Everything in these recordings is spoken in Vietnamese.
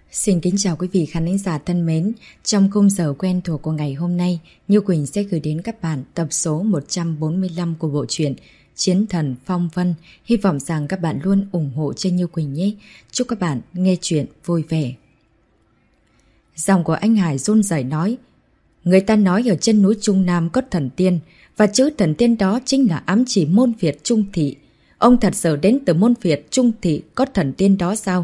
Xin kính chào quý vị khán giả thân mến. Trong khung giờ quen thuộc của ngày hôm nay, Như Quỳnh sẽ gửi đến các bạn tập số 145 của bộ truyện Chiến Thần Phong Vân. Hy vọng rằng các bạn luôn ủng hộ cho Như Quỳnh nhé. Chúc các bạn nghe chuyện vui vẻ. Giọng của anh Hải run rẩy nói: người ta nói ở trên núi Trung Nam có thần tiên, và chữ thần tiên đó chính là ám chỉ môn Việt Trung Thị. Ông thật sự đến từ môn Việt Trung Thị có thần tiên đó sao?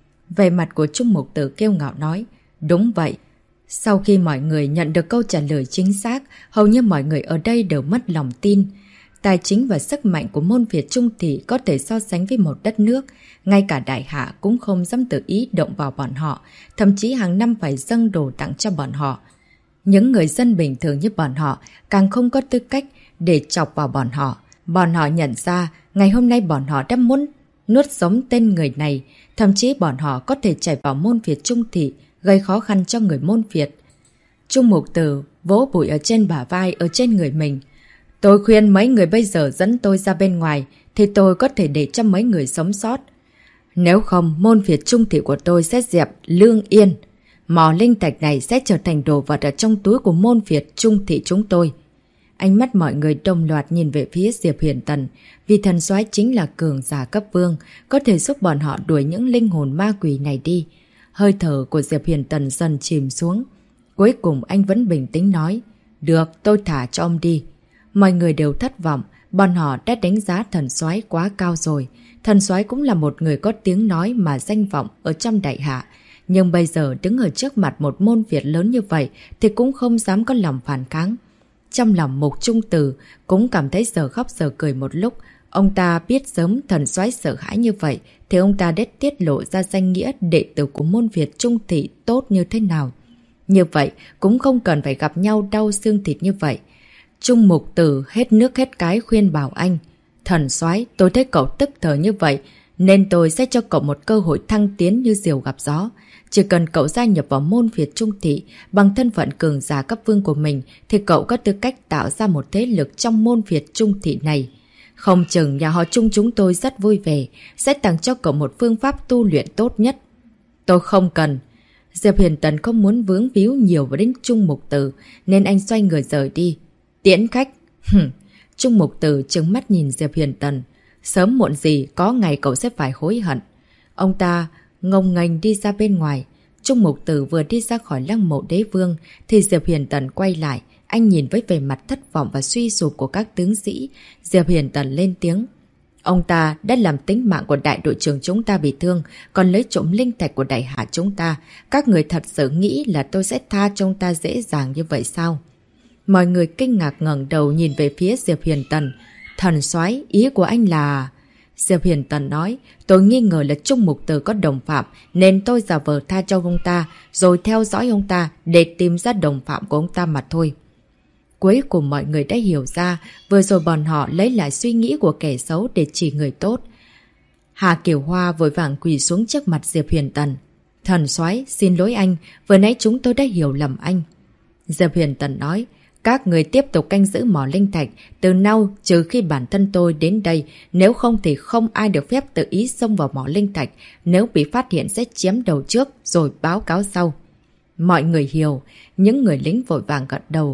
Về mặt của Trung Mục Tử kiêu ngạo nói: đúng vậy. Sau khi mọi người nhận được câu trả lời chính xác, hầu như mọi người ở đây đều mất lòng tin. Tài chính và sức mạnh của môn Việt Trung Thị có thể so sánh với một đất nước. Ngay cả đại hạ cũng không dám tự ý động vào bọn họ, thậm chí hàng năm phải dâng đồ tặng cho bọn họ. Những người dân bình thường như bọn họ càng không có tư cách để chọc vào bọn họ. Bọn họ nhận ra ngày hôm nay bọn họ đã muốn nuốt sống tên người này. Thậm chí bọn họ có thể chạy vào môn Việt Trung Thị, gây khó khăn cho người môn Việt. Trung Mục Tử vỗ bụi ở trên bả vai, ở trên người mình. Tôi khuyên mấy người bây giờ dẫn tôi ra bên ngoài, thì tôi có thể để cho mấy người sống sót. Nếu không, môn Việt Trung Thị của tôi sẽ dẹp Lương Yên. Mỏ linh thạch này sẽ trở thành đồ vật ở trong túi của môn Việt Trung Thị chúng tôi. Ánh mắt mọi người đồng loạt nhìn về phía Diệp Huyền Tần, vì thần soái chính là cường giả cấp vương, có thể giúp bọn họ đuổi những linh hồn ma quỷ này đi. Hơi thở của Diệp Huyền Tần dần chìm xuống. Cuối cùng anh vẫn bình tĩnh nói: được, tôi thả cho ông đi. Mọi người đều thất vọng, bọn họ đã đánh giá thần soái quá cao rồi. Thần soái cũng là một người có tiếng nói mà danh vọng ở trong đại hạ. Nhưng bây giờ đứng ở trước mặt một môn Việt lớn như vậy thì cũng không dám có lòng phản kháng. Trong lòng Mục Trung Tử cũng cảm thấy giờ khóc giờ cười một lúc. Ông ta biết sớm thần soái sợ hãi như vậy thì ông ta đã tiết lộ ra danh nghĩa đệ tử của môn Việt Trung Thị tốt như thế nào. Như vậy cũng không cần phải gặp nhau đau xương thịt như vậy. Trung Mục Tử hết nước hết cái khuyên bảo anh: thần soái, tôi thấy cậu tức thở như vậy nên tôi sẽ cho cậu một cơ hội thăng tiến như diều gặp gió. Chỉ cần cậu gia nhập vào môn Việt Trung Thị bằng thân phận cường giả cấp vương của mình thì cậu có tư cách tạo ra một thế lực trong môn Việt Trung Thị này. Không chừng nhà họ Trung chúng tôi rất vui vẻ, sẽ tặng cho cậu một phương pháp tu luyện tốt nhất. Tôi không cần. Diệp Huyền Tần không muốn vướng víu nhiều vào đến Trung Mục Tử nên anh xoay người rời đi. Tiễn khách. Trung Mục Tử trừng mắt nhìn Diệp Huyền Tần. Sớm muộn gì có ngày cậu sẽ phải hối hận. Ông ta ngông nghênh đi ra bên ngoài. Trung Mục Tử vừa đi ra khỏi lăng mộ đế vương thì Diệp Huyền Tần quay lại. Anh nhìn với vẻ mặt thất vọng và suy sụp của các tướng sĩ. Diệp Huyền Tần lên tiếng: ông ta đã làm tính mạng của đại đội trưởng chúng ta bị thương, còn lấy trộm linh thạch của đại hạ chúng ta. Các người thật sự nghĩ là tôi sẽ tha cho ông ta dễ dàng như vậy sao? Mọi người kinh ngạc ngẩng đầu nhìn về phía Diệp Huyền Tần. Thần soái, ý của anh là... Diệp Huyền Tần nói: tôi nghi ngờ là Trung Mục Tử có đồng phạm nên tôi giả vờ tha cho ông ta rồi theo dõi ông ta để tìm ra đồng phạm của ông ta mà thôi. Cuối cùng mọi người đã hiểu ra vừa rồi bọn họ lấy lại suy nghĩ của kẻ xấu để chỉ người tốt. Hà Kiều Hoa vội vàng quỳ xuống trước mặt Diệp Huyền Tần. Thần soái, xin lỗi anh, vừa nãy chúng tôi đã hiểu lầm anh. Diệp Huyền Tần nói: các người tiếp tục canh giữ mỏ linh thạch từ now trừ khi bản thân tôi đến đây, nếu không thì không ai được phép tự ý xông vào mỏ linh thạch. Nếu bị phát hiện sẽ chém đầu trước rồi báo cáo sau. Mọi người hiểu, những người lính vội vàng gật đầu.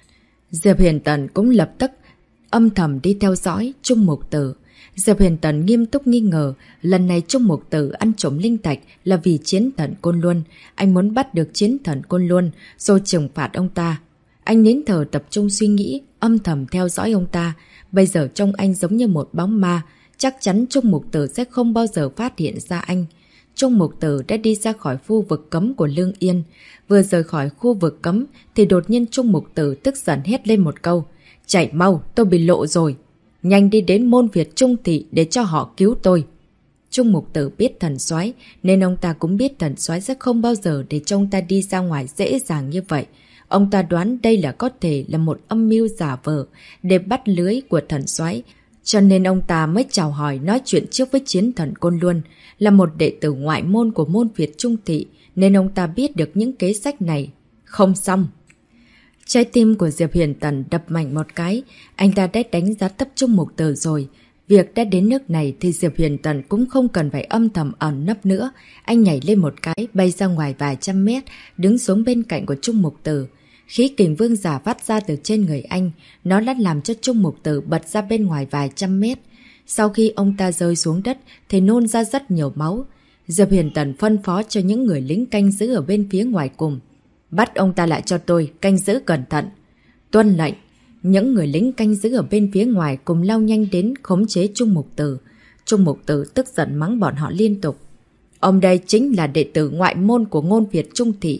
Diệp Huyền Tần cũng lập tức âm thầm đi theo dõi Trung Mục Tử. Diệp Huyền Tần nghiêm túc nghi ngờ lần này Trung Mục Tử ăn trộm linh thạch là vì chiến thần Côn Luân. Anh muốn bắt được chiến thần Côn Luân rồi trừng phạt ông ta. Anh nín thở tập trung suy nghĩ, âm thầm theo dõi ông ta. Bây giờ trông anh giống như một bóng ma, chắc chắn Trung Mục Tử sẽ không bao giờ phát hiện ra anh. Trung Mục Tử đã đi ra khỏi khu vực cấm của Lương Yên. Vừa rời khỏi khu vực cấm thì đột nhiên Trung Mục Tử tức giận hét lên một câu: chạy mau, tôi bị lộ rồi. Nhanh đi đến môn Việt Trung Thị để cho họ cứu tôi. Trung Mục Tử biết thần soái nên ông ta cũng biết thần soái sẽ không bao giờ để cho ông ta đi ra ngoài dễ dàng như vậy. Ông ta đoán đây là có thể là một âm mưu giả vờ để bắt lưới của thần soái, cho nên ông ta mới chào hỏi nói chuyện trước với chiến thần Côn Luân. Là một đệ tử ngoại môn của môn Việt Trung Thị nên ông ta biết được những kế sách này. Không xong. Trái tim của Diệp Huyền Tần đập mạnh một cái. Anh ta đã đánh giá thấp Trung Mục Tử rồi. Việc đã đến nước này thì Diệp Huyền Tần cũng không cần phải âm thầm ẩn nấp nữa. Anh nhảy lên một cái, bay ra ngoài vài trăm mét, đứng xuống bên cạnh của Trung Mục Tử. Khí kình vương giả vắt ra từ trên người anh, nó đã làm cho Trung Mục Tử bật ra bên ngoài vài trăm mét. Sau khi ông ta rơi xuống đất thì nôn ra rất nhiều máu. Diệp Huyền Tần phân phó cho những người lính canh giữ ở bên phía ngoài cùng. Bắt ông ta lại cho tôi, canh giữ cẩn thận. Tuân lệnh. Những người lính canh giữ ở bên phía ngoài cùng lao nhanh đến khống chế Trung Mục Tử. Trung Mục Tử tức giận mắng bọn họ liên tục. Ông đây chính là đệ tử ngoại môn của Ngôn Việt Trung Thị.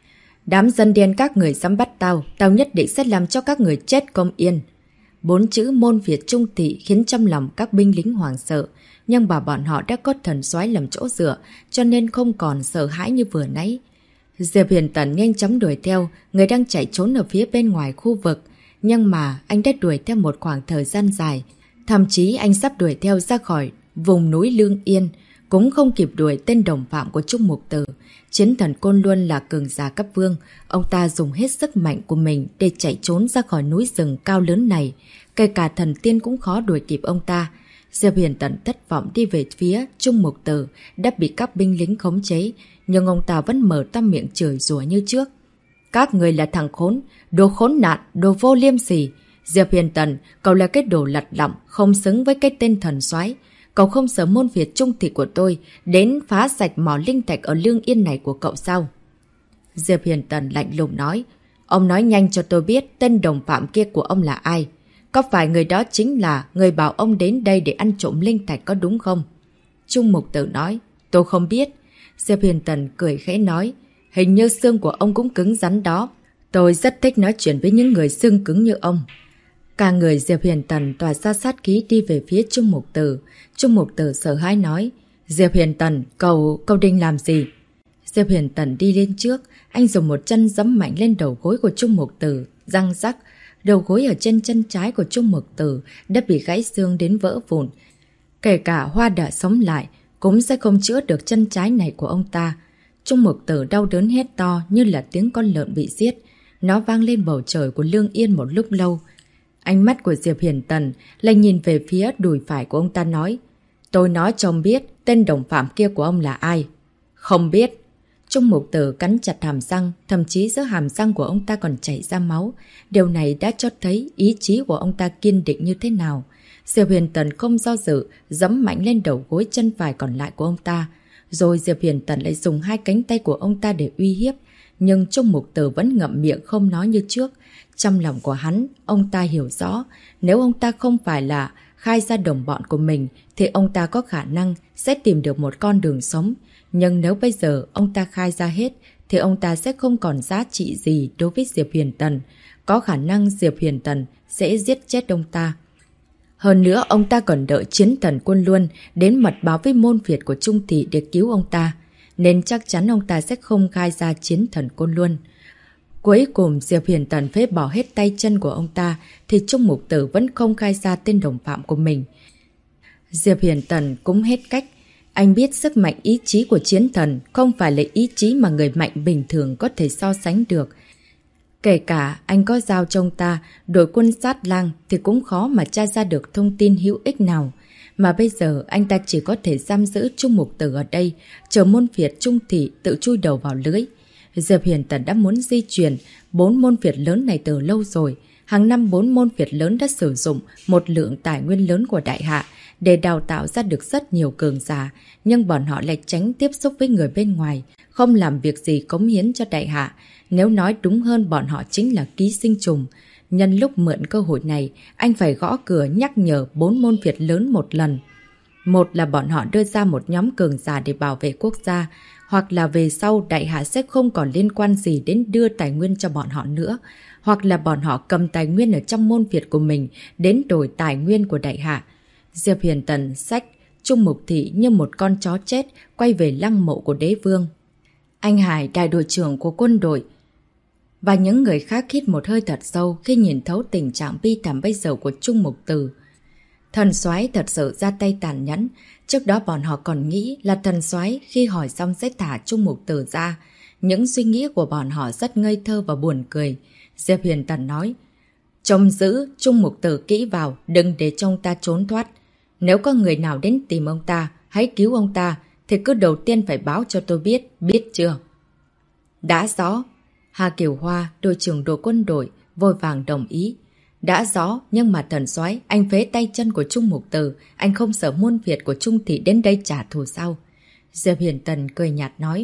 Đám dân điên các người dám bắt tao, tao nhất định sẽ làm cho các người chết không yên. 4 chữ Môn Việt Trung Thị khiến trong lòng các binh lính hoảng sợ, nhưng bà bọn họ đã có thần soái làm chỗ dựa, cho nên không còn sợ hãi như vừa nãy. Diệp Huyền Tần nhanh chóng đuổi theo, người đang chạy trốn ở phía bên ngoài khu vực. Nhưng mà anh đã đuổi theo một khoảng thời gian dài. Thậm chí anh sắp đuổi theo ra khỏi vùng núi Lương Yên, cũng không kịp đuổi tên đồng phạm của Trung Mục Tử. Chiến thần Côn Luân là cường giả cấp vương. Ông ta dùng hết sức mạnh của mình để chạy trốn ra khỏi núi rừng cao lớn này. Kể cả thần tiên cũng khó đuổi kịp ông ta. Diệp Huyền Tần thất vọng đi về phía Trung Mục Tử đã bị các binh lính khống chế. Nhưng ông ta vẫn mở to miệng chửi rủa như trước. Các người là thằng khốn, đồ khốn nạn, đồ vô liêm sỉ. Diệp Huyền Tần, cậu là cái đồ lật lọng, không xứng với cái tên thần soái. Cậu không sợ Môn Việt Trung Thị của tôi đến phá sạch mỏ linh thạch ở Lương Yên này của cậu sao? Diệp Huyền Tần lạnh lùng nói. Ông nói nhanh cho tôi biết tên đồng phạm kia của ông là ai. Có phải người đó chính là người bảo ông đến đây để ăn trộm linh thạch có đúng không? Trung Mục Tử nói. Tôi không biết. Diệp Huyền Tần cười khẽ nói. Hình như xương của ông cũng cứng rắn đó. Tôi rất thích nói chuyện với những người xương cứng như ông. Cả người Diệp Huyền Tần tỏa ra sát khí đi về phía Trung Mục Tử. Trung Mục Tử sợ hãi nói. Diệp Huyền Tần, cậu định làm gì? Diệp Huyền Tần đi lên trước. Anh dùng một chân giẫm mạnh lên đầu gối của Trung Mục Tử. Răng rắc. Đầu gối ở trên chân trái của Trung Mục Tử đã bị gãy xương đến vỡ vụn. Kể cả Hoa đã sống lại cũng sẽ không chữa được chân trái này của ông ta. Trung Mục Tử đau đớn hét to như là tiếng con lợn bị giết. Nó vang lên bầu trời của Lương Yên một lúc lâu. Ánh mắt của Diệp Huyền Tần lại nhìn về phía đùi phải của ông ta nói. Tôi nói cho ông biết tên đồng phạm kia của ông là ai. Không biết. Trung Mục Tử cắn chặt hàm răng, thậm chí giữa hàm răng của ông ta còn chảy ra máu. Điều này đã cho thấy ý chí của ông ta kiên định như thế nào. Diệp Huyền Tần không do dự, giẫm mạnh lên đầu gối chân phải còn lại của ông ta. Rồi Diệp Huyền Tần lại dùng hai cánh tay của ông ta để uy hiếp. Nhưng Trung Mục Tử vẫn ngậm miệng không nói như trước. Trong lòng của hắn, ông ta hiểu rõ, nếu ông ta không phải là khai ra đồng bọn của mình, thì ông ta có khả năng sẽ tìm được một con đường sống. Nhưng nếu bây giờ ông ta khai ra hết, thì ông ta sẽ không còn giá trị gì đối với Diệp Huyền Tần. Có khả năng Diệp Huyền Tần sẽ giết chết ông ta. Hơn nữa, ông ta còn đợi chiến thần Quân Luân đến mật báo với môn Việt của Trung Thị để cứu ông ta. Nên chắc chắn ông ta sẽ không khai ra chiến thần Quân Luân. Cuối cùng, Diệp Huyền Tần phế bỏ hết tay chân của ông ta, thì Trung Mục Tử vẫn không khai ra tên đồng phạm của mình. Diệp Huyền Tần cũng hết cách. Anh biết sức mạnh ý chí của chiến thần không phải là ý chí mà người mạnh bình thường có thể so sánh được. Kể cả anh có giao cho ông ta đội quân sát lang thì cũng khó mà tra ra được thông tin hữu ích nào. Mà bây giờ anh ta chỉ có thể giam giữ Trung Mục Tử ở đây, chờ Môn Việt Trung Thị tự chui đầu vào lưới. Diệp Huyền Tần đã muốn di chuyển 4 môn Việt lớn này từ lâu rồi. Hàng năm 4 môn Việt lớn đã sử dụng một lượng tài nguyên lớn của Đại Hạ để đào tạo ra được rất nhiều cường giả, nhưng bọn họ lại tránh tiếp xúc với người bên ngoài, không làm việc gì cống hiến cho Đại Hạ. Nếu nói đúng hơn, bọn họ chính là ký sinh trùng. Nhân lúc mượn cơ hội này, anh phải gõ cửa nhắc nhở 4 môn Việt lớn một lần. Một là bọn họ đưa ra một nhóm cường giả để bảo vệ quốc gia, hoặc là về sau Đại Hạ sẽ không còn liên quan gì đến đưa tài nguyên cho bọn họ nữa, hoặc là bọn họ cầm tài nguyên ở trong môn Việt của mình đến đổi tài nguyên của Đại Hạ. Diệp Huyền Tần xách Trung Mục Thị như một con chó chết quay về lăng mộ của đế vương. Anh Hải, đại đội trưởng của quân đội, và những người khác hít một hơi thật sâu khi nhìn thấu tình trạng bi thảm bây giờ của Trung Mục Tử. Thần soái thật sự ra tay tàn nhẫn. Trước đó bọn họ còn nghĩ là thần soái khi hỏi xong sẽ thả Trung Mục Tử ra. Những suy nghĩ của bọn họ rất ngây thơ và buồn cười. Diệp Huyền Tần nói, trông giữ Trung Mục Tử kỹ vào, đừng để cho ông ta trốn thoát. Nếu có người nào đến tìm ông ta, hãy cứu ông ta, thì cứ đầu tiên phải báo cho tôi biết chưa? Đã rõ. Hà Kiều Hoa, đội trưởng đội quân đội, vội vàng đồng ý. Đã rõ, nhưng mà thần soái, anh phế tay chân của Trung Mục Tử, anh không sợ muôn Việt của Trung Thị đến đây trả thù sao? Diệp Hiền Tần cười nhạt nói,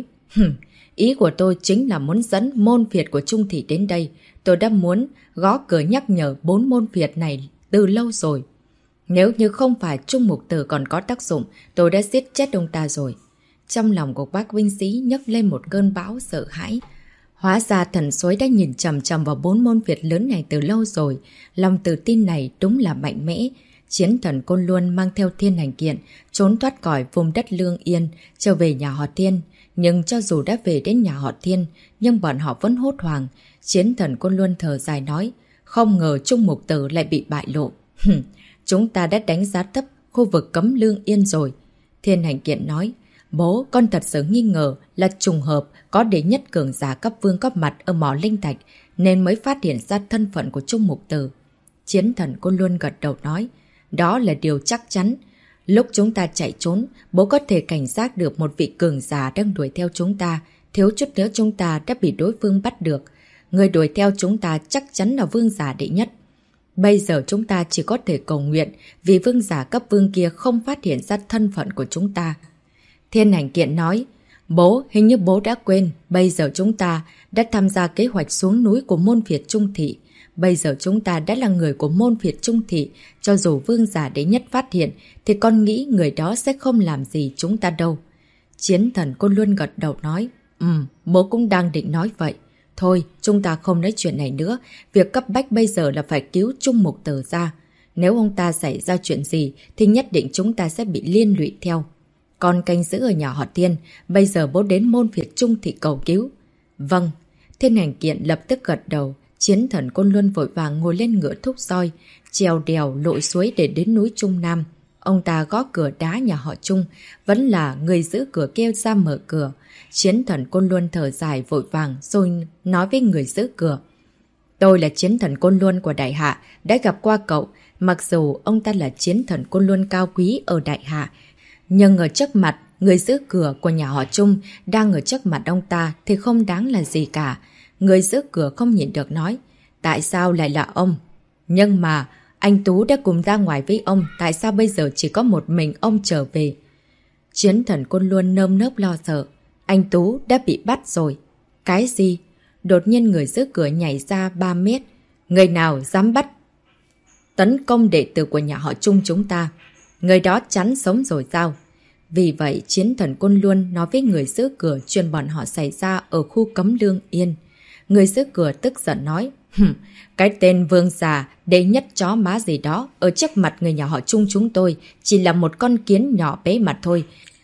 ý của tôi chính là muốn dẫn môn Việt của Trung Thị đến đây. Tôi đã muốn gõ cửa nhắc nhở 4 môn Việt này từ lâu rồi. Nếu như không phải Trung Mục Tử còn có tác dụng, tôi đã giết chết ông ta rồi. Trong lòng của bác binh sĩ nhấc lên một cơn bão sợ hãi. Hóa ra thần soái đã nhìn chằm chằm vào 4 môn Việt lớn này từ lâu rồi. Lòng tự tin này đúng là mạnh mẽ. Chiến thần Côn Luân mang theo Thiên Hành Kiện, trốn thoát khỏi vùng đất Lương Yên, trở về nhà họ Thiên. Nhưng cho dù đã về đến nhà họ Thiên, nhưng bọn họ vẫn hốt hoảng. Chiến thần Côn Luân thở dài nói, không ngờ Trung Mục Tử lại bị bại lộ. Chúng ta đã đánh giá thấp khu vực cấm Lương Yên rồi. Thiên Hành Kiện nói, bố, con thật sự nghi ngờ là trùng hợp có đệ nhất cường giả cấp vương có mặt ở mỏ linh thạch nên mới phát hiện ra thân phận của Trung Mục Tử. Chiến thần Côn Luân gật đầu nói, đó là điều chắc chắn. Lúc chúng ta chạy trốn, bố có thể cảnh giác được một vị cường giả đang đuổi theo chúng ta. Thiếu chút nữa chúng ta đã bị đối phương bắt được. Người đuổi theo chúng ta chắc chắn là vương giả đệ nhất. Bây giờ chúng ta chỉ có thể cầu nguyện vì vương giả cấp vương kia không phát hiện ra thân phận của chúng ta. Thiên Hành Kiện nói, bố, hình như bố đã quên, bây giờ chúng ta đã tham gia kế hoạch xuống núi của môn Việt Trung Thị. Bây giờ chúng ta đã là người của môn Việt Trung Thị, cho dù vương giả đệ nhất phát hiện thì con nghĩ người đó sẽ không làm gì chúng ta đâu. Chiến thần Côn Luân gật đầu nói, bố cũng đang định nói vậy. Thôi, chúng ta không nói chuyện này nữa, việc cấp bách bây giờ là phải cứu Trung Mục Tử ra. Nếu ông ta xảy ra chuyện gì thì nhất định chúng ta sẽ bị liên lụy theo. Con canh giữ ở nhà họ Thiên, bây giờ bố đến môn Việt Trung Thị cầu cứu. Vâng, Thiên Hành Kiện lập tức gật đầu. Chiến thần Côn Luân vội vàng ngồi lên ngựa thúc roi, trèo đèo lội suối để đến núi Trung Nam. Ông ta gõ cửa đá nhà họ Trung, vẫn là người giữ cửa kêu ra mở cửa. Chiến thần Côn Luân thở dài vội vàng rồi nói với người giữ cửa. Tôi là chiến thần Côn Luân của Đại Hạ, đã gặp qua cậu. Mặc dù ông ta là chiến thần Côn Luân cao quý ở Đại Hạ, nhưng ở trước mặt người giữ cửa của nhà họ Trung đang ở trước mặt ông ta thì không đáng là gì cả. Người giữ cửa không nhịn được nói, tại sao lại là ông? Nhưng mà anh Tú đã cùng ra ngoài với ông, tại sao bây giờ chỉ có một mình ông trở về? Chiến thần Côn Luân nơm nớp lo sợ, anh Tú đã bị bắt rồi. Cái gì? Đột nhiên người giữ cửa nhảy ra 3 mét. Người nào dám bắt tấn công đệ tử của nhà họ Trung chúng ta? Người đó chắn sống rồi sao? Vì vậy chiến thần Côn Luân nói với người giữ cửa chuyện bọn họ xảy ra ở khu cấm Lương Yên. Người giữ cửa tức giận nói, cái tên vương già đệ nhất chó má gì đó ở trước mặt người nhà họ Trung chúng tôi chỉ là một con kiến nhỏ bé mà thôi.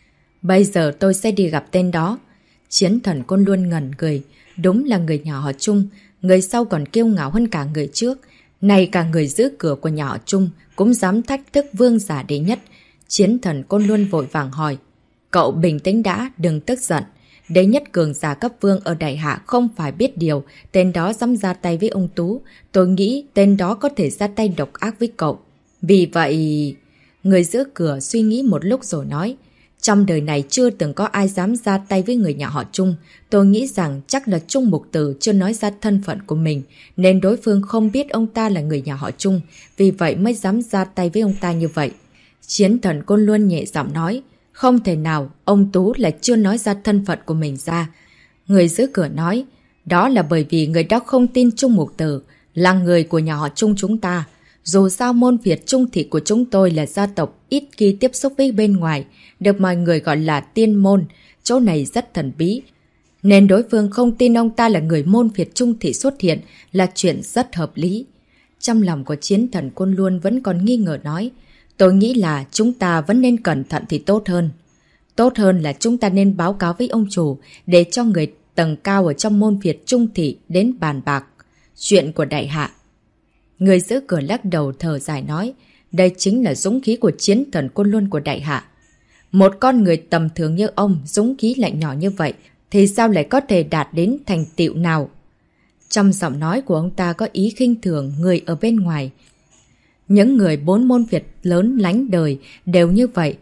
Bây giờ tôi sẽ đi gặp tên đó. Chiến thần Côn Luân ngẩn người, đúng là người nhà họ Trung, người sau còn kiêu ngạo hơn cả người trước. Này cả người giữ cửa của nhà họ Trung cũng dám thách thức vương giả đệ nhất. Chiến thần Côn Luân vội vàng hỏi, cậu bình tĩnh đã, đừng tức giận. Đệ nhất cường giả cấp vương ở Đại Hạ không phải biết điều, tên đó dám ra tay với ông Tú. Tôi nghĩ tên đó có thể ra tay độc ác với cậu. Vì vậy... Người giữ cửa suy nghĩ một lúc rồi nói, trong đời này chưa từng có ai dám ra tay với người nhà họ Trung. Tôi nghĩ rằng chắc là Trung Mục Tử chưa nói ra thân phận của mình, nên đối phương không biết ông ta là người nhà họ Trung, vì vậy mới dám ra tay với ông ta như vậy. Chiến thần Côn Luân nhẹ giọng nói, không thể nào, ông Tú lại chưa nói ra thân phận của mình ra. Người giữ cửa nói, đó là bởi vì người đó không tin Trung Mục Tử là người của nhà họ Trung chúng ta. Dù sao môn Việt Trung Thị của chúng tôi là gia tộc ít khi tiếp xúc với bên ngoài, được mọi người gọi là tiên môn, chỗ này rất thần bí. Nên đối phương không tin ông ta là người môn Việt Trung Thị xuất hiện là chuyện rất hợp lý. Trong lòng của chiến thần Côn Luân vẫn còn nghi ngờ nói, tôi nghĩ là chúng ta vẫn nên cẩn thận thì tốt hơn. Tốt hơn là chúng ta nên báo cáo với ông chủ để cho người tầng cao ở trong môn Việt Trung Thị đến bàn bạc chuyện của Đại Hạ. Người giữ cửa lắc đầu thở dài nói, đây chính là dũng khí của chiến thần Côn Luân của Đại Hạ. Một con người tầm thường như ông, dũng khí lại nhỏ như vậy, thì sao lại có thể đạt đến thành tựu nào? Trong giọng nói của ông ta có ý khinh thường người ở bên ngoài. Những người 4 môn Việt lớn lánh đời đều như vậy.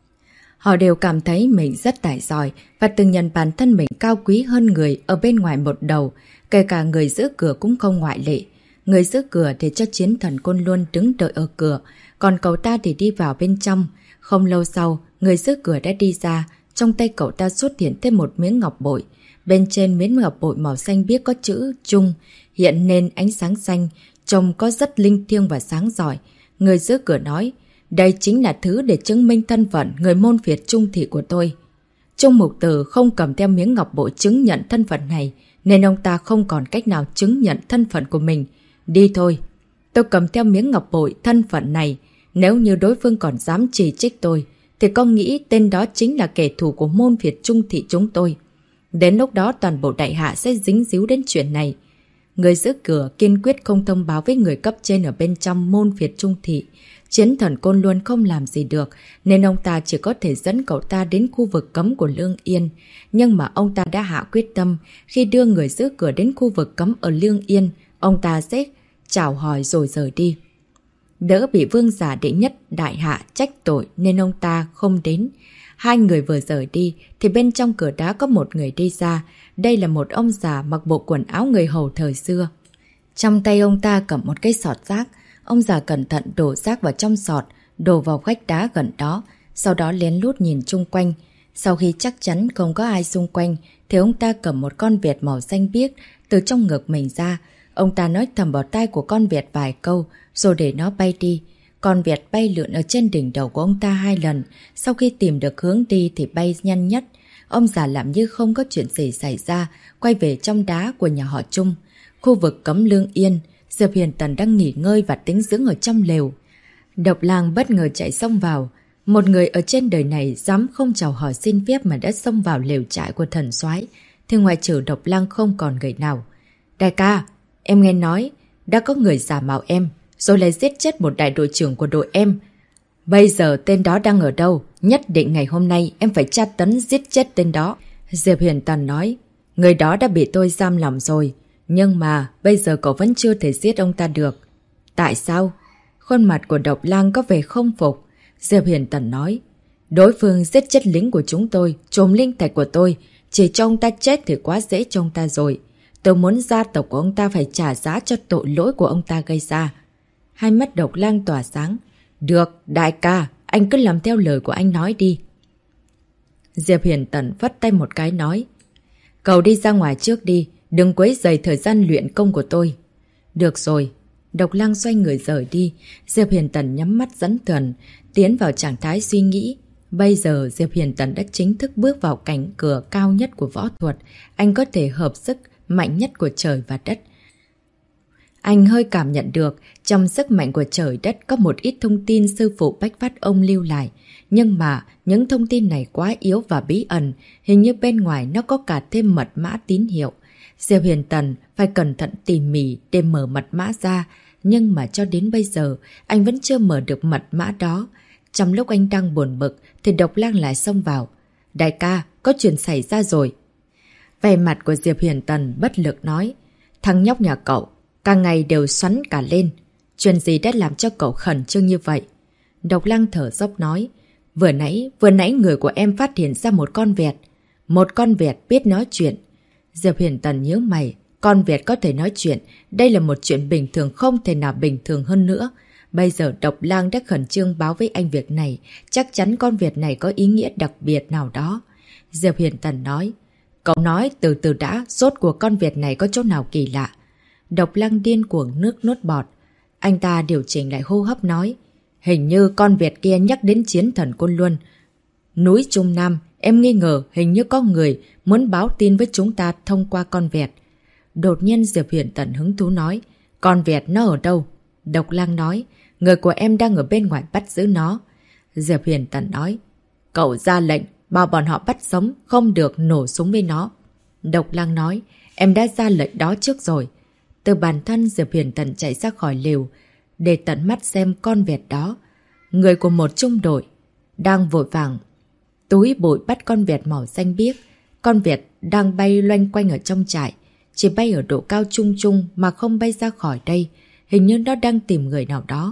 Họ đều cảm thấy mình rất tài giỏi và từng nhận bản thân mình cao quý hơn người ở bên ngoài một đầu, kể cả người giữ cửa cũng không ngoại lệ. Người giữ cửa để cho chiến thần Côn Luân đứng đợi ở cửa, còn cậu ta thì đi vào bên trong. Không lâu sau, người giữ cửa đã đi ra, trong tay cậu ta xuất hiện thêm một miếng ngọc bội. Bên trên miếng ngọc bội màu xanh biếc có chữ Trung, hiện nên ánh sáng xanh, trông có rất linh thiêng và sáng giỏi. Người giữ cửa nói, đây chính là thứ để chứng minh thân phận người môn Việt Trung thị của tôi. Trung Mục Tử không cầm theo miếng ngọc bội chứng nhận thân phận này, nên ông ta không còn cách nào chứng nhận thân phận của mình. Đi thôi, tôi cầm theo miếng ngọc bội thân phận này, nếu như đối phương còn dám chỉ trích tôi, thì con nghĩ tên đó chính là kẻ thù của môn Việt Trung thị chúng tôi. Đến lúc đó toàn bộ đại hạ sẽ dính díu đến chuyện này. Người giữ cửa kiên quyết không thông báo với người cấp trên ở bên trong môn Việt Trung thị. Chiến thần Côn Luân không làm gì được, nên ông ta chỉ có thể dẫn cậu ta đến khu vực cấm của Lương Yên. Nhưng mà ông ta đã hạ quyết tâm, khi đưa người giữ cửa đến khu vực cấm ở Lương Yên, ông ta sẽ chào hỏi rồi rời đi. Đỡ bị vương giả đệ nhất đại hạ trách tội nên ông ta không đến. Hai người vừa rời đi thì bên trong cửa đá có một người đi ra. Đây là một ông già mặc bộ quần áo người Hầu thời xưa. Trong tay ông ta cầm một cái sọt rác. Ông già cẩn thận đổ rác vào trong sọt, đổ vào vách đá gần đó, sau đó lén lút nhìn chung quanh. Sau khi chắc chắn không có ai xung quanh thì ông ta cầm một con vẹt màu xanh biếc từ trong ngực mình ra. Ông ta nói thầm vào tai của con vẹt vài câu rồi để nó bay đi. Con vẹt bay lượn ở trên đỉnh đầu của ông ta 2 lần. Sau khi tìm được hướng đi thì bay nhanh nhất. Ông già làm như không có chuyện gì xảy ra, quay về trong đá của nhà họ Trung. Khu vực cấm Lương Yên, Diệp Huyền Tần đang nghỉ ngơi và tĩnh dưỡng ở trong lều. Độc Lang bất ngờ chạy xông vào. Một người ở trên đời này dám không chào hỏi xin phép mà đã xông vào lều trại của thần soái, thì ngoài trừ Độc Lang không còn người nào. Đại ca, em nghe nói đã có người giả mạo em, rồi lại giết chết một đại đội trưởng của đội em. Bây giờ tên đó đang ở đâu? Nhất định ngày hôm nay em phải tra tấn giết chết tên đó. Diệp Huyền Tần nói, người đó đã bị tôi giam lỏng rồi. Nhưng mà bây giờ cậu vẫn chưa thể giết ông ta được. Tại sao? Khuôn mặt của Độc Lang có vẻ không phục. Diệp Huyền Tần nói, đối phương giết chết lính của chúng tôi, trộm linh thạch của tôi. Chỉ cho ông ta chết thì quá dễ cho ông ta rồi. Tôi muốn gia tộc của ông ta phải trả giá cho tội lỗi của ông ta gây ra. Hai mắt Độc Lang tỏa sáng. Được, đại ca, anh cứ làm theo lời của anh nói đi. Diệp Huyền Tần vất tay một cái nói, cậu đi ra ngoài trước đi, đừng quấy rầy thời gian luyện công của tôi. Được rồi. Độc Lang xoay người rời đi. Diệp Huyền Tần nhắm mắt dẫn thần, tiến vào trạng thái suy nghĩ. Bây giờ Diệp Huyền Tần đã chính thức bước vào cảnh cửa cao nhất của võ thuật. Anh có thể hợp sức mạnh nhất của trời và đất. Anh hơi cảm nhận được trong sức mạnh của trời đất có một ít thông tin sư phụ Bách Phát ông lưu lại. Nhưng mà những thông tin này quá yếu và bí ẩn, hình như bên ngoài nó có cả thêm mật mã tín hiệu. Diệp Huyền Tần phải cẩn thận tỉ mỉ để mở mật mã ra, nhưng mà cho đến bây giờ anh vẫn chưa mở được mật mã đó. Trong lúc anh đang buồn bực thì Độc Lang lại xông vào. Đại ca, có chuyện xảy ra rồi. Vẻ mặt của Diệp Huyền Tần bất lực nói, thằng nhóc nhà cậu càng ngày đều xoắn cả lên. Chuyện gì đã làm cho cậu khẩn trương như vậy? Độc Lang thở dốc nói, vừa nãy người của em phát hiện ra một con vẹt. Một con vẹt biết nói chuyện. Diệp Huyền Tần nhớ mày, con vẹt có thể nói chuyện, đây là một chuyện bình thường không thể nào bình thường hơn nữa. Bây giờ Độc Lang đã khẩn trương báo với anh việc này, chắc chắn con vẹt này có ý nghĩa đặc biệt nào đó. Diệp Huyền Tần nói, cậu nói từ từ đã, rốt cuộc con vẹt này có chỗ nào kỳ lạ. Độc Lang điên cuồng nước nuốt bọt. Anh ta điều chỉnh lại hô hấp nói, hình như con vẹt kia nhắc đến chiến thần Côn Luân. Núi Trung Nam, em nghi ngờ hình như có người muốn báo tin với chúng ta thông qua con vẹt. Đột nhiên Diệp Huyền Tần hứng thú nói, con vẹt nó ở đâu? Độc Lang nói, người của em đang ở bên ngoài bắt giữ nó. Diệp Huyền Tần nói, cậu ra lệnh, bảo bọn họ bắt sống, không được nổ súng với nó. Độc Lang nói, em đã ra lệnh đó trước rồi. Từ bản thân Diệp Huyền Tần chạy ra khỏi lều, để tận mắt xem con vẹt đó. Người của một trung đội đang vội vàng túi bụi bắt con vẹt màu xanh biếc. Con vẹt đang bay loanh quanh ở trong trại, chỉ bay ở độ cao trung trung mà không bay ra khỏi đây. Hình như nó đang tìm người nào đó.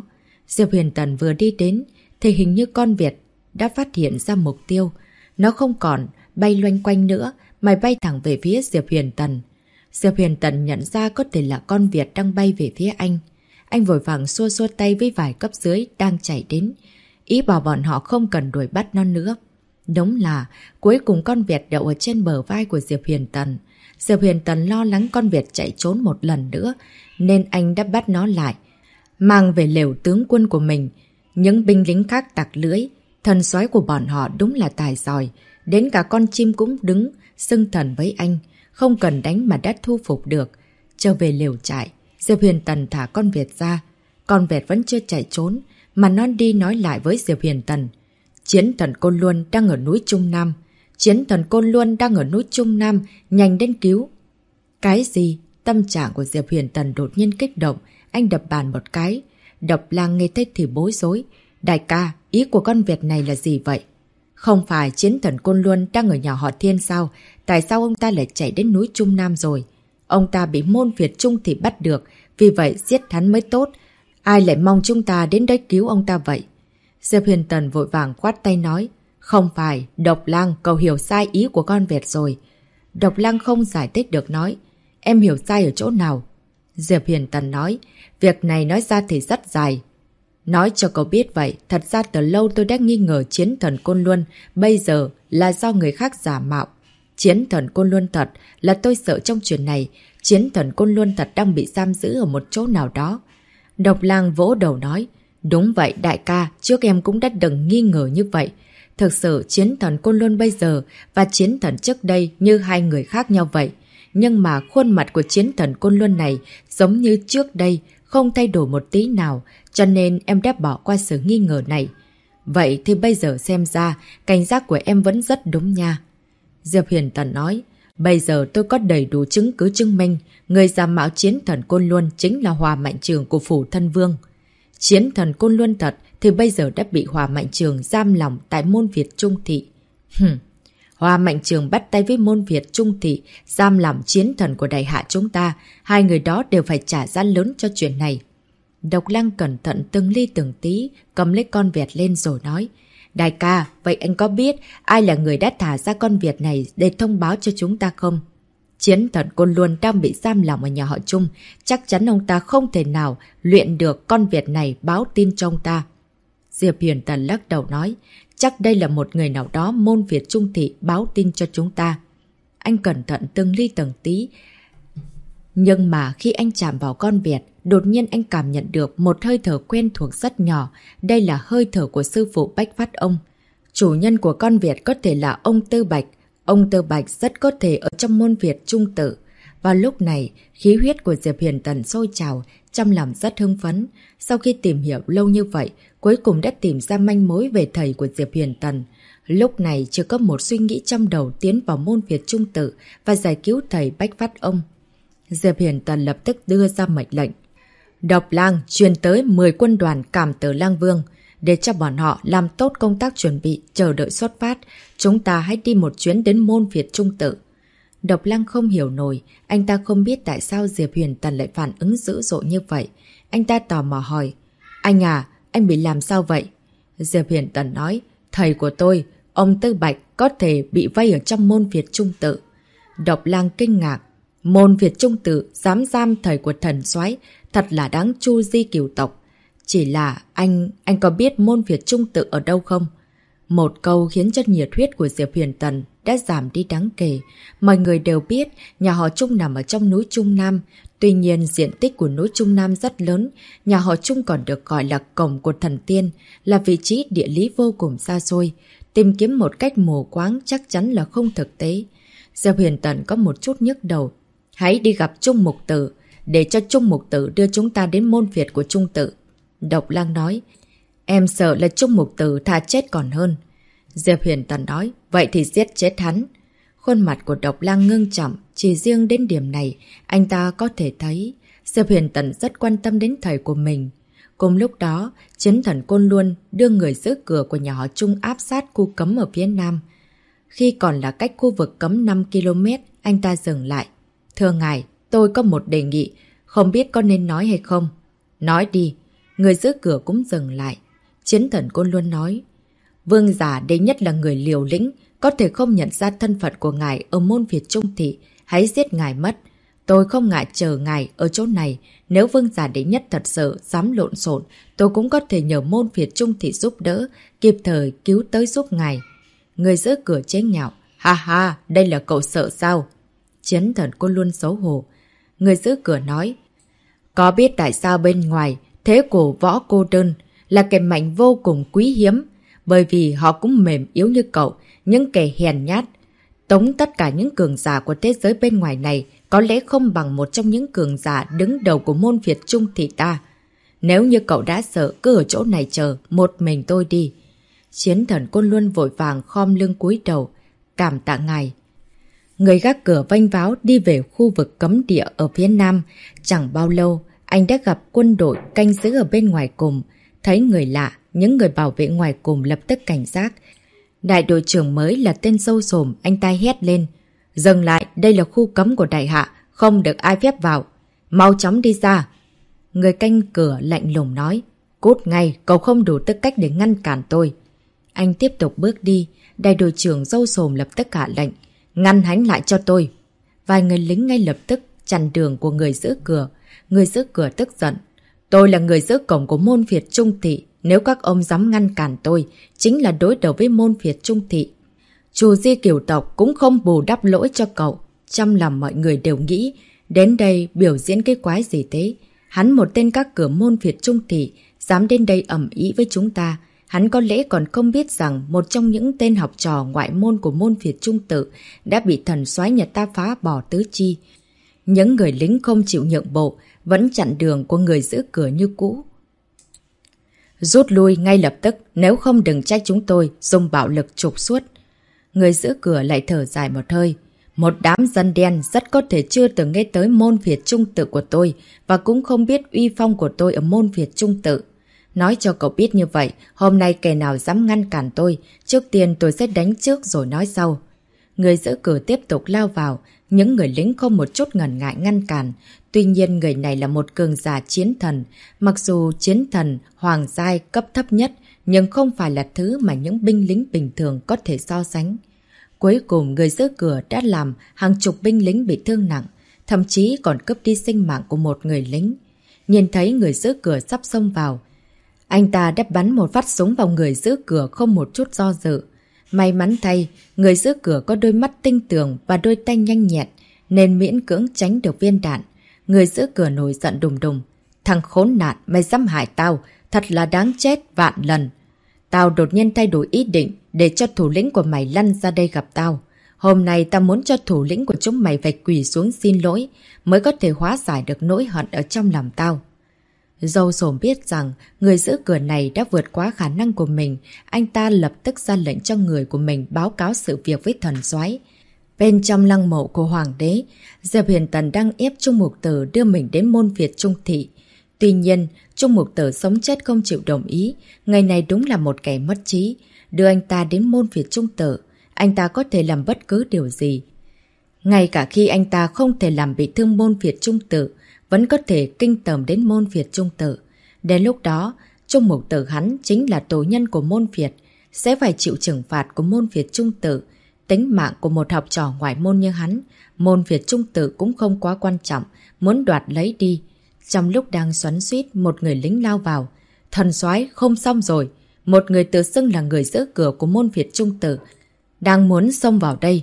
Diệp Huyền Tần vừa đi đến thì hình như con Việt đã phát hiện ra mục tiêu. Nó không còn bay loanh quanh nữa mà bay thẳng về phía Diệp Huyền Tần. Diệp Huyền Tần nhận ra có thể là con Việt đang bay về phía anh. Anh vội vàng xua xua tay với vài cấp dưới đang chạy đến. Ý bảo bọn họ không cần đuổi bắt nó nữa. Đúng là cuối cùng con Việt đậu ở trên bờ vai của Diệp Huyền Tần. Diệp Huyền Tần lo lắng con Việt chạy trốn một lần nữa nên anh đã bắt nó lại. Mang về lều tướng quân của mình. Những binh lính khác tặc lưỡi. Thần soái của bọn họ đúng là tài giỏi. Đến cả con chim cũng đứng xưng thần với anh. Không cần đánh mà đã thu phục được. Trở về lều trại, Diệp Huyền Tần thả con Việt ra. Con Việt vẫn chưa chạy trốn mà nó đi nói lại với Diệp Huyền Tần. Chiến thần Côn Luân đang ở núi Trung Nam. Chiến thần Côn Luân đang ở núi Trung Nam, nhanh đến cứu. Cái gì? Tâm trạng của Diệp Huyền Tần đột nhiên kích động. Anh đập bàn một cái. Độc Lang nghe thấy thì bối rối. Đại ca, ý của con Việt này là gì vậy? Không phải chiến thần Côn Luân đang ở nhà họ Thiên sao? Tại sao ông ta lại chạy đến núi Trung Nam rồi? Ông ta bị môn Việt Trung thì bắt được, vì vậy giết hắn mới tốt. Ai lại mong chúng ta đến đấy cứu ông ta vậy? Diệp Huyền Tần vội vàng quát tay nói. Không phải, Độc Lang, cậu hiểu sai ý của con Việt rồi. Độc Lang không giải thích được nói. Em hiểu sai ở chỗ nào? Diệp Huyền Tần nói. Việc này nói ra thì rất dài. Nói cho cậu biết vậy, thật ra từ lâu tôi đã nghi ngờ chiến thần Côn Luân, bây giờ là do người khác giả mạo. Chiến thần Côn Luân thật là tôi sợ trong chuyện này, chiến thần Côn Luân thật đang bị giam giữ ở một chỗ nào đó. Độc Lang vỗ đầu nói, đúng vậy đại ca, trước em cũng đã đừng nghi ngờ như vậy. Thực sự chiến thần Côn Luân bây giờ và chiến thần trước đây như hai người khác nhau vậy. Nhưng mà khuôn mặt của chiến thần Côn Luân này giống như trước đây, không thay đổi một tí nào, cho nên em đã bỏ qua sự nghi ngờ này. Vậy thì bây giờ xem ra, cảnh giác của em vẫn rất đúng nha. Diệp Huyền Tần nói, bây giờ tôi có đầy đủ chứng cứ chứng minh, người giả mạo chiến thần Côn Luân chính là Hòa Mạnh Trường của Phủ Thân Vương. Chiến thần Côn Luân thật thì bây giờ đã bị Hòa Mạnh Trường giam lòng tại môn Việt Trung Thị. Hòa Mạnh Trường bắt tay với môn Việt Trung Thị, giam lòng chiến thần của đại hạ chúng ta. Hai người đó đều phải trả giá lớn cho chuyện này. Độc Lang cẩn thận từng ly từng tí, cầm lấy con Việt lên rồi nói. Đại ca, vậy anh có biết ai là người đã thả ra con Việt này để thông báo cho chúng ta không? Chiến thần Côn Luân đang bị giam lòng ở nhà họ Trung. Chắc chắn ông ta không thể nào luyện được con Việt này báo tin cho ông ta. Diệp Huyền Tần lắc đầu nói. Chắc đây là một người nào đó môn Việt Trung Thị báo tin cho chúng ta. Anh cẩn thận từng ly từng tí. Nhưng mà khi anh chạm vào con Việt, đột nhiên anh cảm nhận được một hơi thở quen thuộc rất nhỏ. Đây là hơi thở của sư phụ Bách Phát Ông. Chủ nhân của con Việt có thể là ông Tư Bạch. Ông Tư Bạch rất có thể ở trong môn Việt Trung Tự. Vào lúc này, khí huyết của Diệp Huyền Tần sôi trào, trong lòng rất hưng phấn. Sau khi tìm hiểu lâu như vậy, cuối cùng đã tìm ra manh mối về thầy của Diệp Huyền Tần. Lúc này chỉ có một suy nghĩ trong đầu tiến vào môn Việt Trung Tự và giải cứu thầy Bách Phát Ông. Diệp Huyền Tần lập tức đưa ra mệnh lệnh. Độc Lang truyền tới 10 quân đoàn Cảm Tử Lang Vương. Để cho bọn họ làm tốt công tác chuẩn bị, chờ đợi xuất phát, chúng ta hãy đi một chuyến đến môn Việt Trung Tự. Độc Lang không hiểu nổi, anh ta không biết tại sao Diệp Huyền Tần lại phản ứng dữ dội như vậy. Anh ta tò mò hỏi, anh à, anh bị làm sao vậy? Diệp Huyền Tần nói, thầy của tôi, ông Tư Bạch có thể bị vây ở trong môn Việt Trung Tự. Độc Lang kinh ngạc, môn Việt Trung Tự dám giam thầy của thần soái, thật là đáng chu di cửu tộc. Chỉ là anh có biết môn Việt Trung Tự ở đâu không? Một câu khiến cho nhiệt huyết của Diệp Huyền Tần đã giảm đi đáng kể. Mọi người đều biết nhà họ Trung nằm ở trong núi Trung Nam. Tuy nhiên diện tích của núi Trung Nam rất lớn. Nhà họ Trung còn được gọi là cổng của thần tiên, là vị trí địa lý vô cùng xa xôi. Tìm kiếm một cách mù quáng chắc chắn là không thực tế. Diệp Huyền Tần có một chút nhức đầu. Hãy đi gặp Trung Mục Tử, để cho Trung Mục Tử đưa chúng ta đến môn Việt của Trung Tự. Độc Lang nói, em sợ là Trung Mục Tử thà chết còn hơn. Diệp Huyền Tần nói, vậy thì giết chết hắn. Khuôn mặt của Độc Lang ngưng trọng, chỉ riêng đến điểm này, anh ta có thể thấy Diệp Huyền Tần rất quan tâm đến thầy của mình. Cùng lúc đó, chiến thần Côn Luân đưa người giữ cửa của nhà họ Trung áp sát khu cấm ở phía nam. Khi còn là cách khu vực cấm 5 km, anh ta dừng lại. Thưa ngài, tôi có một đề nghị, không biết có nên nói hay không? Nói đi. Người giữ cửa cũng dừng lại. Chiến thần Côn Luân nói, vương giả đệ nhất là người liều lĩnh, có thể không nhận ra thân phận của ngài ở môn Việt Trung Thị, hãy giết ngài mất. Tôi không ngại chờ ngài ở chỗ này, nếu vương giả đệ nhất thật sự dám lộn xộn, tôi cũng có thể nhờ môn Việt Trung Thị giúp đỡ, kịp thời cứu tới giúp ngài. Người giữ cửa chế nhạo, ha ha, đây là cậu sợ sao? Chiến thần Côn Luân xấu hổ. Người giữ cửa nói, có biết tại sao bên ngoài thế của võ cô đơn là kẻ mạnh vô cùng quý hiếm, bởi vì họ cũng mềm yếu như cậu, những kẻ hèn nhát. Tống tất cả những cường giả của thế giới bên ngoài này có lẽ không bằng một trong những cường giả đứng đầu của môn Việt Trung Thị ta. Nếu như cậu đã sợ, cứ ở chỗ này chờ, một mình tôi đi. Chiến thần Côn Luân vội vàng khom lưng cúi đầu, cảm tạ ngài. Người gác cửa vênh váo đi về khu vực cấm địa ở phía nam. Chẳng bao lâu, anh đã gặp quân đội canh giữ ở bên ngoài cùng. Thấy người lạ, những người bảo vệ ngoài cùng lập tức cảnh giác. Đại đội trưởng mới là tên Sâu Sồm, anh ta hét lên. Dừng lại, đây là khu cấm của đại hạ, không được ai phép vào. Mau chóng đi ra. Người canh cửa lạnh lùng nói. Cút ngay, cậu không đủ tư cách để ngăn cản tôi. Anh tiếp tục bước đi, đại đội trưởng Sâu Sồm lập tức hạ lệnh. Ngăn hắn lại cho tôi. Vài người lính ngay lập tức chặn đường của người giữ cửa. Người giữ cửa tức giận. Tôi là người giữ cổng của môn Việt Trung Thị. Nếu các ông dám ngăn cản tôi, chính là đối đầu với môn Việt Trung Thị. Chủ Di Kiều tộc cũng không bù đắp lỗi cho cậu. Trong lòng mọi người đều nghĩ, đến đây biểu diễn cái quái gì thế? Hắn một tên các cửa môn Việt Trung Thị, dám đến đây ầm ĩ với chúng ta. Hắn có lẽ còn không biết rằng một trong những tên học trò ngoại môn của môn Việt Trung Tự đã bị thần soái Nhật ta phá bỏ tứ chi. Những người lính không chịu nhượng bộ, vẫn chặn đường của người giữ cửa như cũ. Rút lui ngay lập tức, nếu không đừng trách chúng tôi dùng bạo lực trục xuất. Người giữ cửa lại thở dài một hơi. Một đám dân đen rất có thể chưa từng nghe tới môn Việt Trung Tự của tôi và cũng không biết uy phong của tôi ở môn Việt Trung Tự. Nói cho cậu biết như vậy, hôm nay kẻ nào dám ngăn cản tôi, trước tiên tôi sẽ đánh trước rồi nói sau. Người giữ cửa tiếp tục lao vào, những người lính không một chút ngần ngại ngăn cản. Tuy nhiên người này là một cường giả chiến thần, mặc dù chiến thần hoàng giai cấp thấp nhất, nhưng không phải là thứ mà những binh lính bình thường có thể so sánh. Cuối cùng người giữ cửa đã làm hàng chục binh lính bị thương nặng, thậm chí còn cướp đi sinh mạng của một người lính. Nhìn thấy người giữ cửa sắp xông vào, anh ta đã bắn một phát súng vào người giữ cửa không một chút do dự. May mắn thay, người giữ cửa có đôi mắt tinh tường và đôi tay nhanh nhẹn, nên miễn cưỡng tránh được viên đạn. Người giữ cửa nổi giận đùng đùng. Thằng khốn nạn, mày dám hại tao, thật là đáng chết vạn lần. Tao đột nhiên thay đổi ý định để cho thủ lĩnh của mày lăn ra đây gặp tao. Hôm nay tao muốn cho thủ lĩnh của chúng mày phải quỳ xuống xin lỗi, mới có thể hóa giải được nỗi hận ở trong lòng tao. Dâu Sồm biết rằng người giữ cửa này đã vượt quá khả năng của mình, anh ta lập tức ra lệnh cho người của mình báo cáo sự việc với thần soái. Bên trong lăng mộ của hoàng đế, Diệp Huyền Tần đang ép Trung Mục Tử đưa mình đến môn Việt Trung Thị. Tuy nhiên, Trung Mục Tử sống chết không chịu đồng ý, người này đúng là một kẻ mất trí. Đưa anh ta đến môn Việt Trung Tử, anh ta có thể làm bất cứ điều gì. Ngay cả khi anh ta không thể làm bị thương môn Việt Trung Tử, vẫn có thể kinh tởm đến môn Việt Trung Tử. Đến lúc đó, Trung Mục Tử hắn chính là tổ nhân của môn Việt, sẽ phải chịu trừng phạt của môn Việt Trung Tử. Tính mạng của một học trò ngoại môn như hắn, môn Việt Trung Tử cũng không quá quan trọng, muốn đoạt lấy đi. Trong lúc đang xoắn xuýt, một người lính lao vào. Thần soái không xong rồi. Một người tự xưng là người giữ cửa của môn Việt Trung Tử đang muốn xông vào đây.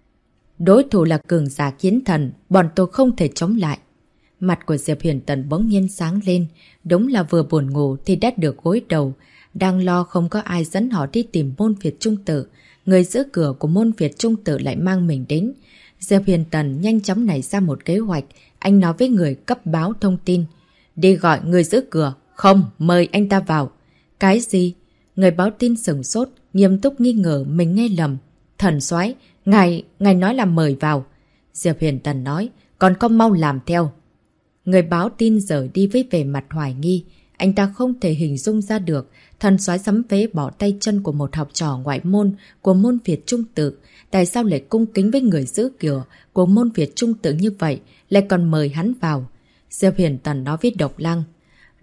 Đối thủ là cường giả chiến thần, bọn tôi không thể chống lại. Mặt của Diệp Huyền Tần bỗng nhiên sáng lên, đúng là vừa buồn ngủ thì đã được gối đầu. Đang lo không có ai dẫn họ đi tìm môn Việt Trung Tử, người giữ cửa của môn Việt Trung Tử lại mang mình đến. Diệp Huyền Tần nhanh chóng nảy ra một kế hoạch, anh nói với người cấp báo thông tin. Đi gọi người giữ cửa, không, mời anh ta vào. Cái gì? Người báo tin sửng sốt, nghiêm túc nghi ngờ mình nghe lầm. Thần soái, ngài nói là mời vào. Diệp Huyền Tần nói, còn con mau làm theo. Người báo tin rời đi với vẻ mặt hoài nghi. Anh ta không thể hình dung ra được thần soái sắm vế bỏ tay chân của một học trò ngoại môn của môn Việt Trung Tự. Tại sao lại cung kính với người giữ cửa của môn Việt Trung Tự như vậy, lại còn mời hắn vào? Diệp Huyền Tần nói với Độc Lăng.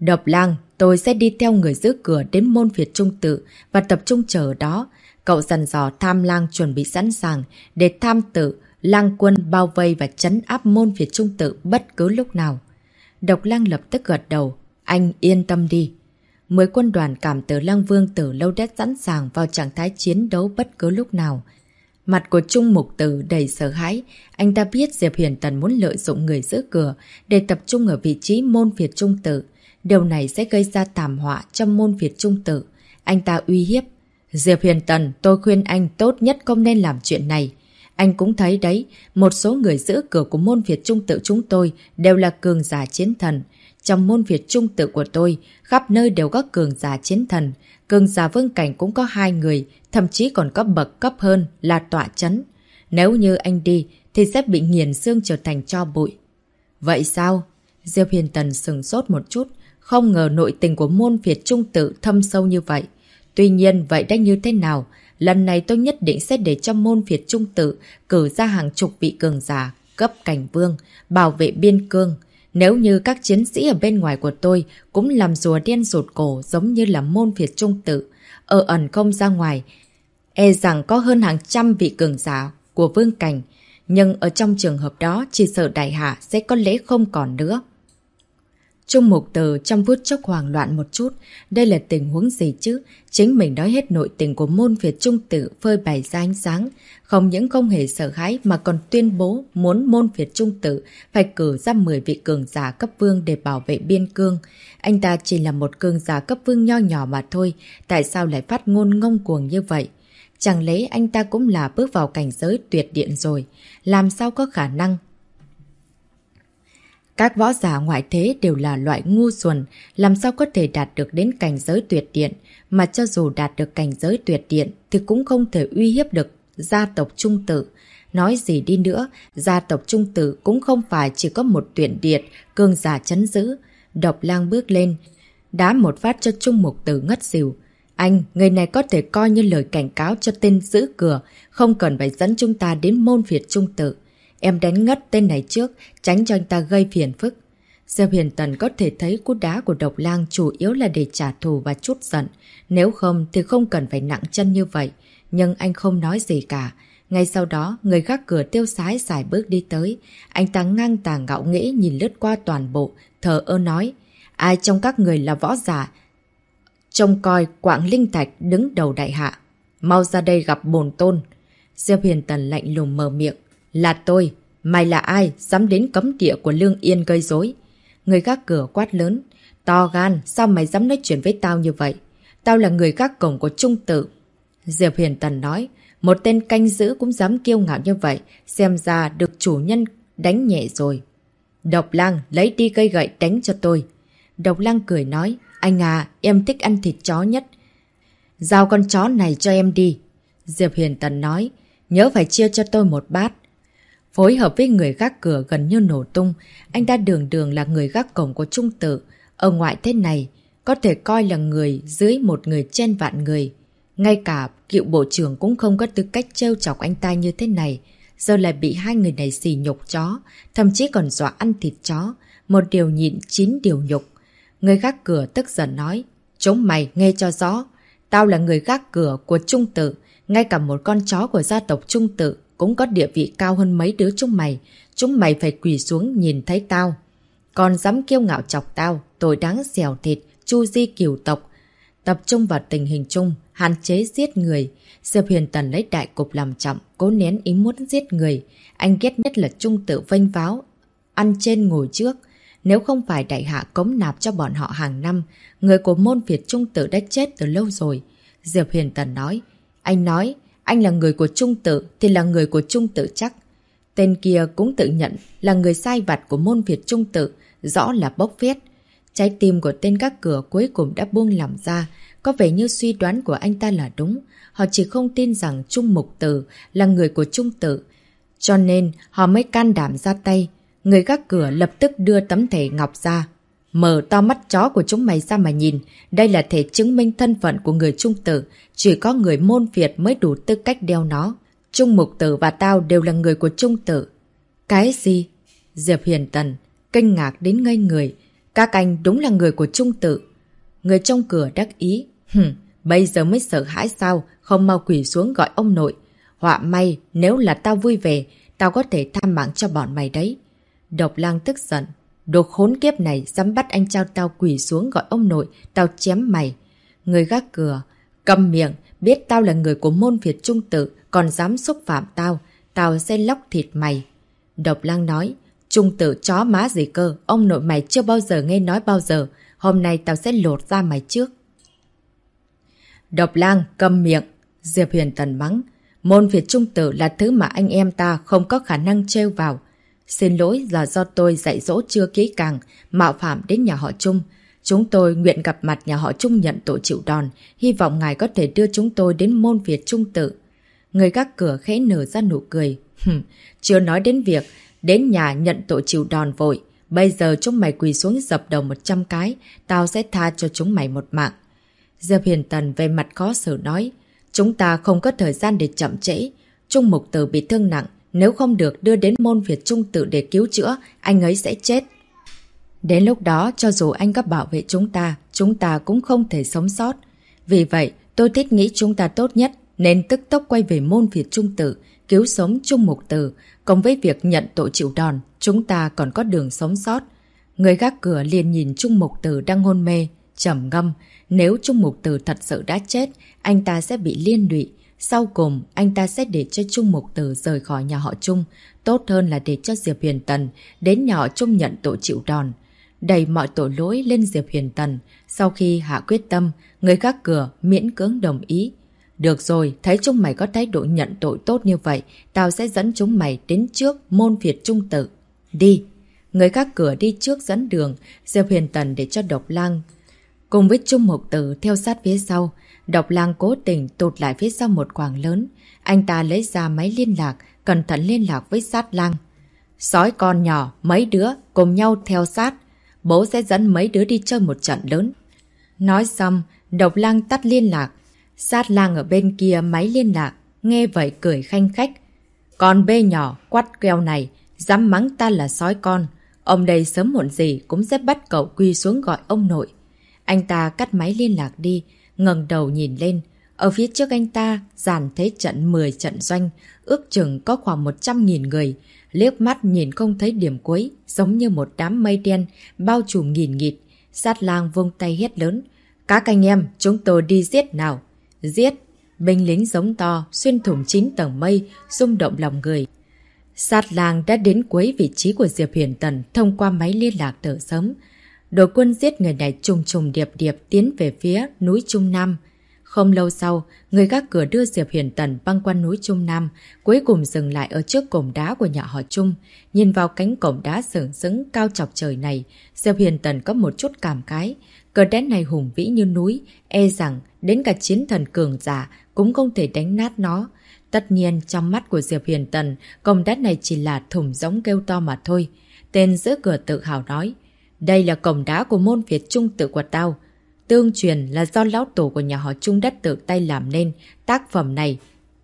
Độc Lang, tôi sẽ đi theo người giữ cửa đến môn Việt Trung Tự và tập trung chờ ở đó. Cậu dặn dò Tham Lang chuẩn bị sẵn sàng để Tham Tự, Lang quân bao vây và trấn áp môn Việt Trung Tự bất cứ lúc nào. Độc Lang lập tức gật đầu. Anh yên tâm đi. 10 quân đoàn cảm tử Lang Vương từ lâu đã sẵn sàng vào trạng thái chiến đấu bất cứ lúc nào. Mặt của Trung Mục Tử đầy sợ hãi. Anh ta biết Diệp Huyền Tần muốn lợi dụng người giữ cửa để tập trung ở vị trí môn Việt Trung Tự. Điều này sẽ gây ra thảm họa trong môn Việt Trung Tự. Anh ta uy hiếp. Diệp Huyền Tần, tôi khuyên anh tốt nhất không nên làm chuyện này. Anh cũng thấy đấy, một số người giữ cửa của môn Việt Trung Tự chúng tôi đều là cường giả chiến thần. Trong môn Việt Trung Tự của tôi, khắp nơi đều có cường giả chiến thần. Cường giả vương cảnh cũng có 2 người, thậm chí còn có bậc cấp hơn là tọa chấn. Nếu như anh đi, thì sẽ bị nghiền xương trở thành tro bụi. Vậy sao? Diệp Huyền Tần sửng sốt một chút, không ngờ nội tình của môn Việt Trung Tự thâm sâu như vậy. Tuy nhiên, vậy đã như thế nào? Lần này tôi nhất định sẽ để cho môn Việt Trung Tự cử ra hàng chục vị cường giả, cấp cảnh vương, bảo vệ biên cương. Nếu như các chiến sĩ ở bên ngoài của tôi cũng làm rùa đen rụt cổ giống như là môn Việt Trung Tự, ở ẩn không ra ngoài, e rằng có hơn hàng trăm vị cường giả của vương cảnh. Nhưng ở trong trường hợp đó, chỉ sợ đại hạ sẽ có lẽ không còn nữa. Trung Mục Tử trong phút chốc hoảng loạn một chút. Đây là tình huống gì chứ? Chính mình nói hết nội tình của môn Việt Trung Tự phơi bày ra ánh sáng. Không những không hề sợ hãi mà còn tuyên bố muốn môn Việt Trung Tự phải cử ra 10 vị cường giả cấp vương để bảo vệ biên cương. Anh ta chỉ là một cường giả cấp vương nho nhỏ mà thôi. Tại sao lại phát ngôn ngông cuồng như vậy? Chẳng lẽ anh ta cũng là bước vào cảnh giới tuyệt điện rồi? Làm sao có khả năng? Các võ giả ngoại thế đều là loại ngu xuẩn, làm sao có thể đạt được đến cảnh giới tuyệt điện, mà cho dù đạt được cảnh giới tuyệt điện thì cũng không thể uy hiếp được gia tộc Trung Tự. Nói gì đi nữa, gia tộc Trung Tự cũng không phải chỉ có một tuyển điện, cường giả trấn giữ. Độc Lang bước lên, đá một phát cho Trung Mục Tử ngất xỉu. Anh, người này có thể coi như lời cảnh cáo cho tên giữ cửa, không cần phải dẫn chúng ta đến môn Việt Trung Tự. Em đánh ngất tên này trước, tránh cho anh ta gây phiền phức. Diệp Huyền Tần có thể thấy cú đá của Độc Lang chủ yếu là để trả thù và trút giận. Nếu không thì không cần phải nặng chân như vậy. Nhưng anh không nói gì cả. Ngay sau đó, người gác cửa Tiêu Sái xài bước đi tới. Anh ta ngang tàng ngạo nghễ nhìn lướt qua toàn bộ, thờ ơ nói. Ai trong các người là võ giả? Trông coi Quảng Linh Thạch đứng đầu đại hạ. Mau ra đây gặp bổn tôn. Diệp Huyền Tần lạnh lùng mở miệng. Là tôi. Mày là ai dám đến cấm địa của Lương Yên gây rối? Người gác cửa quát lớn. To gan, sao mày dám nói chuyện với tao như vậy? Tao là người gác cổng của Trung Tự. Diệp Huyền Tần nói. Một tên canh giữ cũng dám kiêu ngạo như vậy, xem ra được chủ nhân đánh nhẹ rồi. Độc Lang, lấy đi cây gậy đánh cho tôi. Độc Lang cười nói. Anh à, em thích ăn thịt chó nhất. Giao con chó này cho em đi. Diệp Huyền Tần nói. Nhớ phải chia cho tôi một bát. Phối hợp với người gác cửa gần như nổ tung, anh ta đường đường là người gác cổng của Trung Tự. Ở ngoại thế này, có thể coi là người dưới một người trên vạn người. Ngay cả cựu bộ trưởng cũng không có tư cách trêu chọc anh ta như thế này. Giờ lại bị hai người này xỉ nhục chó, thậm chí còn dọa ăn thịt chó. Một điều nhịn 9 điều nhục. Người gác cửa tức giận nói. Chúng mày nghe cho rõ. Tao là người gác cửa của Trung Tự. Ngay cả một con chó của gia tộc Trung Tự cũng có địa vị cao hơn mấy đứa chúng mày. Chúng mày phải quỳ xuống nhìn thấy tao. Còn dám kiêu ngạo chọc tao, tội đáng xẻo thịt, chu di cửu tộc. Tập trung vào tình hình chung, hạn chế giết người. Diệp Huyền Tần lấy đại cục làm trọng, cố nén ý muốn giết người. Anh ghét nhất là Trung Tự vênh váo, ăn trên ngồi trước. Nếu không phải đại hạ cống nạp cho bọn họ hàng năm, người của môn Việt Trung Tự đã chết từ lâu rồi. Diệp Huyền Tần nói. Anh nói, anh là người của Trung Tự thì là người của Trung Tự chắc. Tên kia cũng tự nhận là người sai vặt của môn Việt Trung Tự, rõ là bốc phét. Trái tim của tên gác cửa cuối cùng đã buông lỏng ra, có vẻ như suy đoán của anh ta là đúng. Họ chỉ không tin rằng Trung Mục Tử là người của Trung Tự, cho nên họ mới can đảm ra tay. Người gác cửa lập tức đưa tấm thẻ ngọc ra. Mở to mắt chó của chúng mày ra mà nhìn. Đây là thể chứng minh thân phận của người Trung Tự. Chỉ có người môn Việt mới đủ tư cách đeo nó. Trung Mục Tử và tao đều là người của Trung Tự. Cái gì? Diệp Huyền Tần kinh ngạc đến ngây người. Các anh đúng là người của Trung Tự. Người trong cửa đắc ý. Bây giờ mới sợ hãi sao, không mau quỳ xuống gọi ông nội. Họa may, nếu là tao vui vẻ, tao có thể tha mạng cho bọn mày đấy. Độc Lang tức giận. Đồ khốn kiếp này, dám bắt anh trai tao quỳ xuống gọi ông nội, tao chém mày. Người gác cửa. Câm miệng, biết tao là người của môn Việt Trung Tự, còn dám xúc phạm tao, tao sẽ lóc thịt mày. Độc Lang nói. Trung Tự chó má gì cơ, ông nội mày chưa bao giờ nghe nói bao giờ. Hôm nay tao sẽ lột ra mày trước. Độc Lang, câm miệng. Diệp Huyền Tần mắng. Môn Việt Trung Tự là thứ mà anh em ta không có khả năng trêu vào. Xin lỗi là do tôi dạy dỗ chưa kỹ càng, mạo phạm đến nhà họ Trung. Chúng tôi nguyện gặp mặt nhà họ Trung nhận tội chịu đòn, hy vọng ngài có thể đưa chúng tôi đến môn Việt Trung Tự. Người gác cửa khẽ nở ra nụ cười. Chưa nói đến việc đến nhà nhận tội chịu đòn vội. Bây giờ chúng mày quỳ xuống dập đầu 100 cái, tao sẽ tha cho chúng mày một mạng. Diệp Huyền Tần về mặt khó xử nói. Chúng ta không có thời gian để chậm trễ. Trung Mục Tử bị thương nặng, nếu không được đưa đến môn Việt Trung Tự để cứu chữa, anh ấy sẽ chết. Đến lúc đó, cho dù anh có bảo vệ chúng ta cũng không thể sống sót. Vì vậy, tôi thích nghĩ chúng ta tốt nhất nên tức tốc quay về môn Việt Trung Tự, cứu sống Trung Mục Tử. Cùng với việc nhận tội chịu đòn, chúng ta còn có đường sống sót. Người gác cửa liền nhìn Trung Mục Tử đang hôn mê, trầm ngâm. Nếu Trung Mục Tử thật sự đã chết, anh ta sẽ bị liên lụy. Sau cùng, anh ta sẽ để cho Trung Mục Tử rời khỏi nhà họ Trung. Tốt hơn là để cho Diệp Huyền Tần đến nhà họ Trung nhận tội chịu đòn. Đẩy mọi tội lỗi lên Diệp Huyền Tần. Sau khi hạ quyết tâm, người gác cửa miễn cưỡng đồng ý. Được rồi, thấy chúng mày có thái độ nhận tội tốt như vậy, tao sẽ dẫn chúng mày đến trước môn Việt Trung Tự. Đi! Người gác cửa đi trước dẫn đường, Diệp Huyền Tần để cho Độc Lang cùng với Trung Mục Tử theo sát phía sau. Độc Lang cố tình tụt lại phía sau một khoảng lớn. Anh ta lấy ra máy liên lạc, cẩn thận liên lạc với Sát Lang. Sói con nhỏ, mấy đứa cùng nhau theo sát. Bố sẽ dẫn mấy đứa đi chơi một trận lớn. Nói xong, Độc Lang tắt liên lạc. Sát Lang ở bên kia máy liên lạc, nghe vậy cười khanh khách. Con bê nhỏ, quắt keo này, dám mắng ta là sói con. Ông đây sớm muộn gì cũng sẽ bắt cậu quy xuống gọi ông nội. Anh ta cắt máy liên lạc đi, ngẩng đầu nhìn lên. Ở phía trước anh ta dàn thế trận 10 trận doanh, ước chừng có khoảng 100.000 người. Liếc mắt nhìn không thấy điểm cuối, giống như một đám mây đen, bao trùm nghìn nghịt. Sát Lang vung tay hét lớn. Các anh em, chúng tôi đi giết nào. Giết! Binh lính giống to, xuyên thủng 9 tầng mây, rung động lòng người. Sát Lang đã đến cuối vị trí của Diệp Huyền Tần thông qua máy liên lạc từ sớm. Đội quân giết người này trùng trùng điệp điệp tiến về phía núi Trung Nam. Không lâu sau, người gác cửa đưa Diệp Huyền Tần băng qua núi Trung Nam, cuối cùng dừng lại ở trước cổng đá của nhà họ Trung. Nhìn vào cánh cổng đá sừng sững cao chọc trời này, Diệp Huyền Tần có một chút cảm khái. Cờ đá này hùng vĩ như núi, e rằng đến cả chiến thần cường giả cũng không thể đánh nát nó. Tất nhiên, trong mắt của Diệp Huyền Tần, cổng đá này chỉ là thùng giống kêu to mà thôi. Tên giữ cửa tự hào nói, đây là cổng đá của môn Việt Trung Tự của tao. Tương truyền là do lão tổ của nhà họ Trung đất tự tay làm nên tác phẩm này.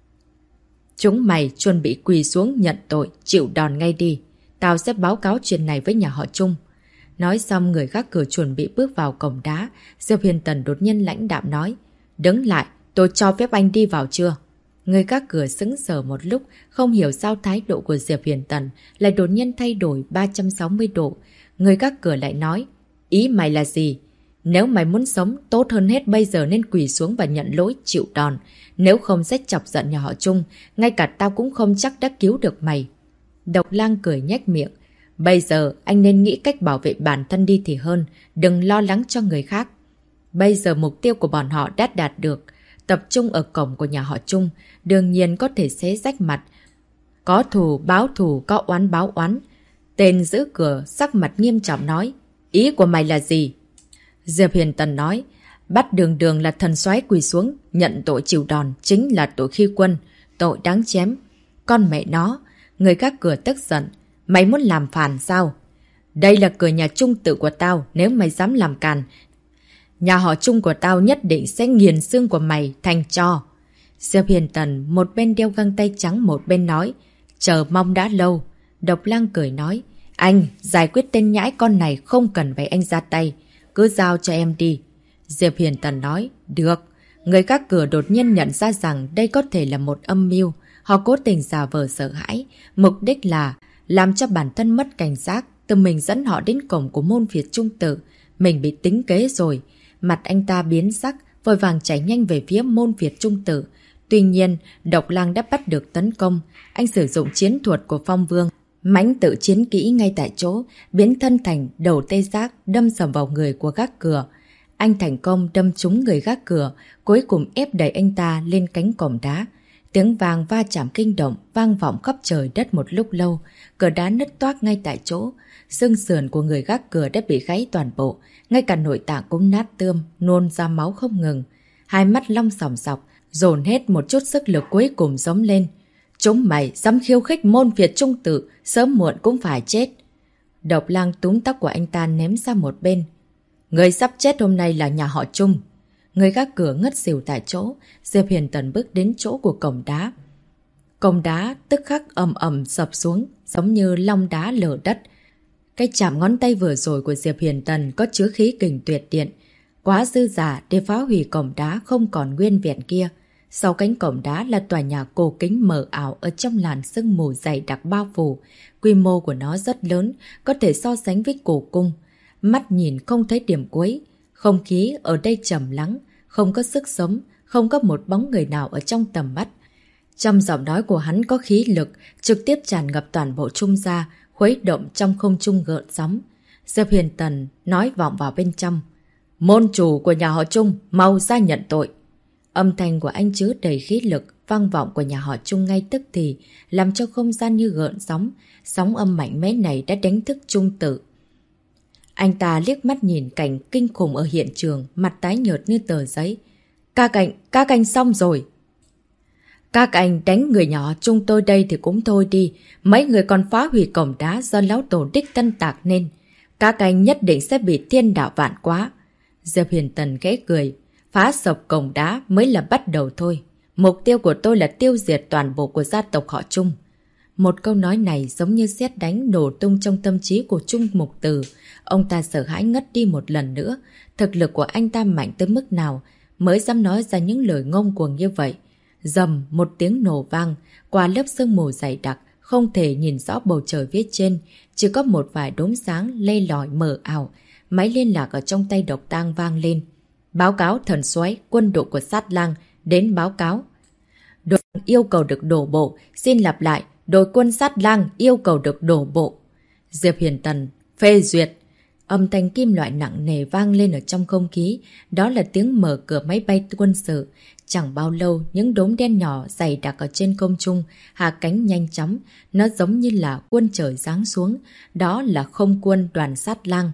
Chúng mày chuẩn bị quỳ xuống nhận tội, chịu đòn ngay đi. Tao sẽ báo cáo chuyện này với nhà họ Trung. Nói xong người gác cửa chuẩn bị bước vào cổng đá. Diệp Huyền Tần đột nhiên lãnh đạm nói. Đứng lại, tôi cho phép anh đi vào chưa? Người gác cửa sững sờ một lúc, không hiểu sao thái độ của Diệp Huyền Tần lại đột nhiên thay đổi 360 độ. Người gác cửa lại nói. Ý mày là gì? Nếu mày muốn sống, tốt hơn hết bây giờ nên quỳ xuống và nhận lỗi chịu đòn. Nếu không sẽ chọc giận nhà họ Trung, ngay cả tao cũng không chắc đã cứu được mày. Độc Lang cười nhếch miệng. Bây giờ anh nên nghĩ cách bảo vệ bản thân đi thì hơn, đừng lo lắng cho người khác. Bây giờ mục tiêu của bọn họ đã đạt được, tập trung ở cổng của nhà họ Trung, đương nhiên có thể xé rách mặt. Có thù báo thù, có oán báo oán. Tên giữ cửa sắc mặt nghiêm trọng nói. Ý của mày là gì? Diệp Huyền Tần nói, bắt Đường Đường là thần soái quỳ xuống, nhận tội chịu đòn, chính là tội khi quân, tội đáng chém. Con mẹ nó, người gác cửa tức giận, mày muốn làm phản sao? Đây là cửa nhà Trung Tự của tao, nếu mày dám làm càn, nhà họ Trung của tao nhất định sẽ nghiền xương của mày thành tro. Diệp Huyền Tần một bên đeo găng tay trắng một bên nói, chờ mong đã lâu. Độc Lang cười nói, Anh, giải quyết tên nhãi con này không cần phải anh ra tay. Cứ giao cho em đi. Diệp Hiền Tần nói. Được. Người gác cửa đột nhiên nhận ra rằng đây có thể là một âm mưu. Họ cố tình giả vờ sợ hãi. Mục đích là làm cho bản thân mất cảnh giác. Từ mình dẫn họ đến cổng của môn Việt Trung Tự. Mình bị tính kế rồi. Mặt anh ta biến sắc, vội vàng chạy nhanh về phía môn Việt Trung Tự. Tuy nhiên, Độc Lang đã bắt được tấn công. Anh sử dụng chiến thuật của Phong Vương. Mãnh tự chiến kỹ ngay tại chỗ, biến thân thành đầu tê giác đâm sầm vào người của gác cửa. Anh thành công đâm trúng người gác cửa, cuối cùng ép đẩy anh ta lên cánh cổng đá. Tiếng vang va chạm kinh động, vang vọng khắp trời đất một lúc lâu. Cửa đá nứt toác ngay tại chỗ. Xương sườn của người gác cửa đã bị gãy toàn bộ, ngay cả nội tạng cũng nát tươm, nôn ra máu không ngừng. Hai mắt long sòng sọc, dồn hết một chút sức lực cuối cùng giống lên. Chúng mày dám khiêu khích môn Việt Trung Tự, sớm muộn cũng phải chết. Độc Lang túm tóc của anh ta ném ra một bên. Người sắp chết hôm nay là nhà họ Trung. Người gác cửa ngất xỉu tại chỗ. Diệp Hiền Tần bước đến chỗ của cổng đá. Cổng đá tức khắc ầm ầm sập xuống, giống như long đá lở đất. Cái chạm ngón tay vừa rồi của Diệp Hiền Tần có chứa khí kình tuyệt điện, quá dư giả để phá hủy cổng đá không còn nguyên vẹn kia. Sau cánh cổng đá là tòa nhà cổ kính mờ ảo ở trong làn sương mù dày đặc bao phủ. Quy mô của nó rất lớn, có thể so sánh với cổ cung. Mắt nhìn không thấy điểm cuối. Không khí ở đây trầm lắng, không có sức sống, không có một bóng người nào ở trong tầm mắt. Trong giọng nói của hắn có khí lực, trực tiếp tràn ngập toàn bộ Trung gia, khuấy động trong không trung gợn sóng. Diệp Hiền Tần nói vọng vào bên trong. Môn chủ của nhà họ Trung, mau ra nhận tội. Âm thanh của anh chứa đầy khí lực, vang vọng của nhà họ Trung ngay tức thì, làm cho không gian như gợn sóng. Sóng âm mạnh mẽ này đã đánh thức Trung Tự. Anh ta liếc mắt nhìn cảnh kinh khủng ở hiện trường, mặt tái nhợt như tờ giấy. Các anh xong rồi. Các anh đánh người nhỏ Trung tôi đây thì cũng thôi đi. Mấy người còn phá hủy cổng đá do lão tổ đích tân tạc nên. Các anh nhất định sẽ bị thiên đạo vạn quá. Diệp Hiền Tần ghé cười. Phá sập cổng đá mới là bắt đầu thôi. Mục tiêu của tôi là tiêu diệt toàn bộ của gia tộc họ Trung. Một câu nói này giống như sét đánh nổ tung trong tâm trí của Trung Mục Từ. Ông ta sợ hãi ngất đi một lần nữa. Thực lực của anh ta mạnh tới mức nào mới dám nói ra những lời ngông cuồng như vậy. Rầm một tiếng nổ vang, qua lớp sương mù dày đặc, không thể nhìn rõ bầu trời phía trên, chỉ có một vài đốm sáng lê lỏi mờ ảo. Máy liên lạc ở trong tay Độc Tang vang lên. Báo cáo thần soái quân đội của Sát Lang đến báo cáo. Đội yêu cầu được đổ bộ, xin lặp lại, đội quân Sát Lang yêu cầu được đổ bộ. Diệp Hiền Tần phê duyệt. Âm thanh kim loại nặng nề vang lên ở trong không khí, đó là tiếng mở cửa máy bay quân sự. Chẳng bao lâu, những đốm đen nhỏ dày đặc ở trên không trung, hạ cánh nhanh chóng, nó giống như là quân trời giáng xuống, đó là không quân đoàn Sát Lang.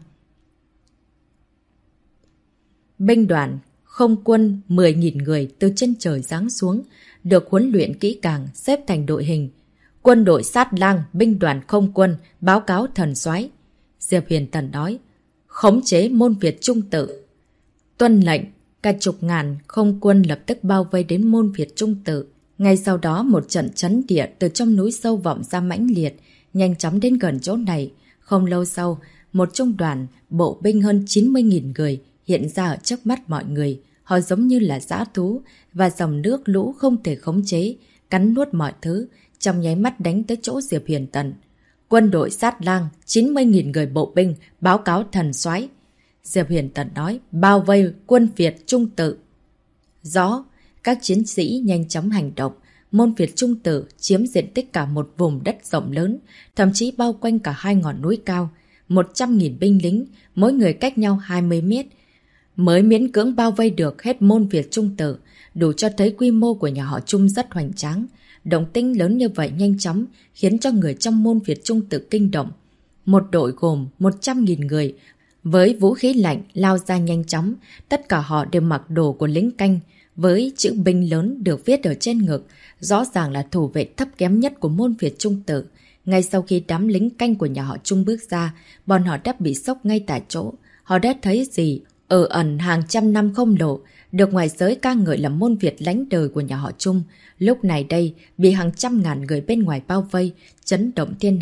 Binh đoàn không quân 10.000 người từ trên trời giáng xuống, được huấn luyện kỹ càng, xếp thành đội hình. Quân đội Sát Lang, binh đoàn không quân, báo cáo thần soái. Diệp Hiền Tần nói, khống chế môn Việt Trung Tự. Tuân lệnh, cả chục ngàn không quân lập tức bao vây đến môn Việt Trung Tự. Ngay sau đó một trận chấn địa từ trong núi sâu vọng ra mãnh liệt, nhanh chóng đến gần chỗ này. Không lâu sau, một trung đoàn bộ binh hơn 90.000 người hiện ra ở trước mắt mọi người. Họ giống như là dã thú và dòng nước lũ không thể khống chế, cắn nuốt mọi thứ, trong nháy mắt đánh tới chỗ Diệp Hiền Tần. Quân đội Sát Lang, 90.000 người bộ binh, báo cáo thần soái. Diệp Hiền Tần nói, bao vây quân Việt Trung Tự. Rõ, các chiến sĩ nhanh chóng hành động. Môn Việt Trung Tự chiếm diện tích cả một vùng đất rộng lớn, thậm chí bao quanh cả hai ngọn núi cao. 100.000 binh lính, mỗi người cách nhau 20 mét. Mới miễn cưỡng bao vây được hết môn Việt Trung Tự, đủ cho thấy quy mô của nhà họ Trung rất hoành tráng. Động tĩnh lớn như vậy nhanh chóng khiến cho người trong môn Việt Trung Tự kinh động. Một đội gồm 100.000 người với vũ khí lạnh lao ra nhanh chóng. Tất cả họ đều mặc đồ của lính canh với chữ binh lớn được viết ở trên ngực. Rõ ràng là thủ vệ thấp kém nhất của môn Việt Trung Tự. Ngay sau khi đám lính canh của nhà họ Trung bước ra, bọn họ đã bị sốc ngay tại chỗ. Họ đã thấy gì ở ẩn hàng trăm năm không lộ, được ngoài giới ca ngợi là môn Việt lánh đời của nhà họ Trung. Lúc này đây, bị hàng trăm ngàn người bên ngoài bao vây, chấn động thiên hạ.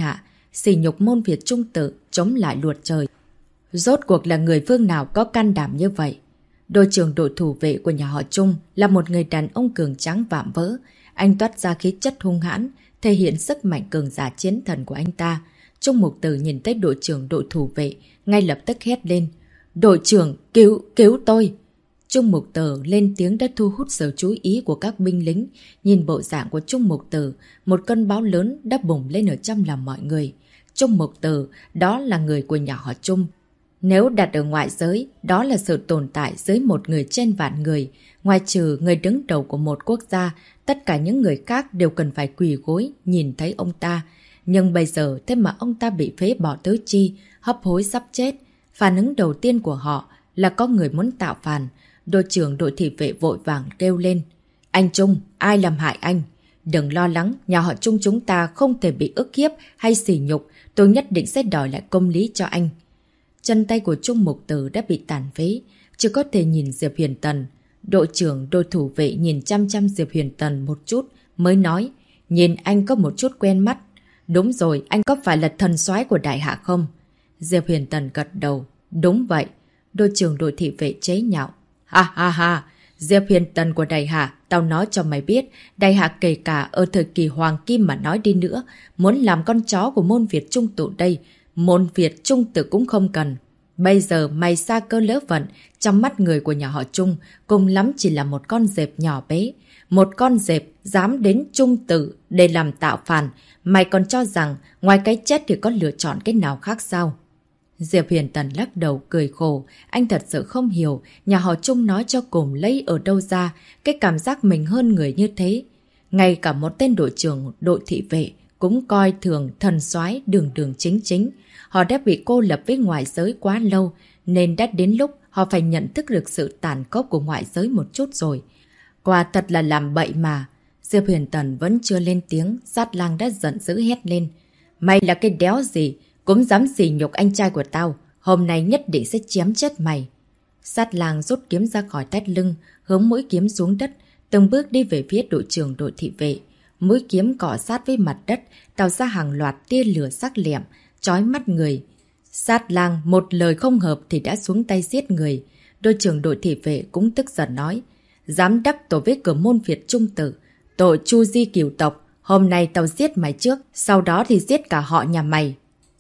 sỉ nhục môn Việt Trung Tự, chống lại luật trời. Rốt cuộc là người phương nào có can đảm như vậy? Đội trưởng đội thủ vệ của nhà họ Trung là một người đàn ông cường tráng vạm vỡ. Anh toát ra khí chất hung hãn, thể hiện sức mạnh cường giả chiến thần của anh ta. Trung Mục Tử nhìn thấy đội trưởng đội thủ vệ, ngay lập tức hét lên. Đội trưởng, cứu tôi! Trung Mục Tử lên tiếng đã thu hút sự chú ý của các binh lính. Nhìn bộ dạng của Trung Mục Tử, một cơn bão lớn đã bùng lên ở trong lòng mọi người. Trung Mục Tử, đó là người của nhà họ Trung. Nếu đặt ở ngoại giới, đó là sự tồn tại dưới một người trên vạn người. Ngoài trừ người đứng đầu của một quốc gia, tất cả những người khác đều cần phải quỳ gối nhìn thấy ông ta. Nhưng bây giờ thế mà ông ta bị phế bỏ tứ chi, hấp hối sắp chết. Phản ứng đầu tiên của họ là có người muốn tạo phản. Đội trưởng đội thị vệ vội vàng kêu lên. Anh Trung, ai làm hại anh? Đừng lo lắng, nhà họ Trung chúng ta không thể bị ức hiếp hay sỉ nhục. Tôi nhất định sẽ đòi lại công lý cho anh. Chân tay của Trung Mục Tử đã bị tàn phế, chỉ có thể nhìn Diệp Huyền Tần. Đội trưởng đội thủ vệ nhìn chăm chăm Diệp Huyền Tần một chút, mới nói, nhìn anh có một chút quen mắt. Đúng rồi, anh có phải là thần soái của đại hạ không? Diệp Huyền Tần gật đầu. Đúng vậy. Đội trưởng đội thị vệ chế nhạo. Ha ha ha, Diệp Huyền Tần của đại hạ, tao nói cho mày biết, đại hạ kể cả ở thời kỳ hoàng kim mà nói đi nữa, muốn làm con chó của môn Việt Trung Tự đây, môn Việt Trung Tự cũng không cần. Bây giờ mày xa cơ lỡ vận, trong mắt người của nhà họ Trung, cùng lắm chỉ là một con dẹp nhỏ bé. Một con dẹp dám đến Trung Tự để làm tạo phản, mày còn cho rằng ngoài cái chết thì có lựa chọn cái nào khác sao? Diệp Huyền Tần lắc đầu cười khổ, anh thật sự không hiểu nhà họ Trung nói cho cùng lấy ở đâu ra cái cảm giác mình hơn người như thế. Ngay cả một tên đội trưởng đội thị vệ cũng coi thường thần soái đường đường chính chính. Họ đã bị cô lập với ngoại giới quá lâu, nên đã đến lúc họ phải nhận thức được sự tàn khốc của ngoại giới một chút rồi. Quả thật là làm bậy mà. Diệp Huyền Tần vẫn chưa lên tiếng, Sát Lang đã giận dữ hét lên. Mày là cái đéo gì, cũng dám sỉ nhục anh trai của tao, hôm nay nhất định sẽ chém chết mày. Sát Lang rút kiếm ra khỏi thắt lưng, hướng mũi kiếm xuống đất, từng bước đi về phía đội trưởng đội thị vệ. Mũi kiếm cọ sát với mặt đất, tạo ra hàng loạt tia lửa sắc lẹm, chói mắt người. Sát Lang một lời không hợp thì đã xuống tay giết người. Đội trưởng đội thị vệ cũng tức giận nói, dám đắc tội với cửa môn Việt Trung Tự, tội chu di cửu tộc, hôm nay tao giết mày trước, sau đó thì giết cả họ nhà mày.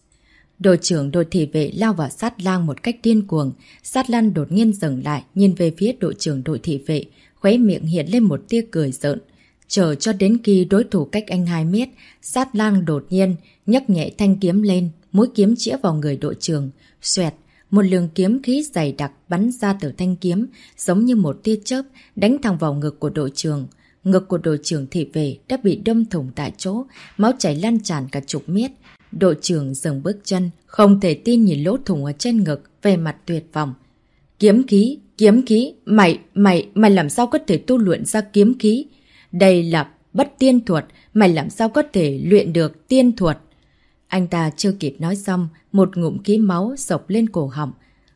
Đội trưởng đội thị vệ lao vào Sát Lang một cách điên cuồng. Sát Lang đột nhiên dừng lại, nhìn về phía đội trưởng đội thị vệ, khóe miệng hiện lên một tia cười giỡn. Chờ cho đến khi đối thủ cách anh 2 mét, Sát Lang đột nhiên nhấc nhẹ thanh kiếm lên, mũi kiếm chĩa vào người đội trưởng. Xoẹt, một luồng kiếm khí dày đặc bắn ra từ thanh kiếm, giống như một tia chớp đánh thẳng vào ngực của đội trưởng. Ngực của đội trưởng thị vệ đã bị đâm thủng tại chỗ, máu chảy lan tràn cả chục mét. Đội trưởng dừng bước chân, không thể tin nhìn lỗ thủng ở trên ngực, về mặt tuyệt vọng. Kiếm khí, mày làm sao có thể tu luyện ra kiếm khí? Đây là bất tiên thuật, mày làm sao có thể luyện được tiên thuật? Anh ta chưa kịp nói xong, một ngụm khí máu sộc lên cổ họng,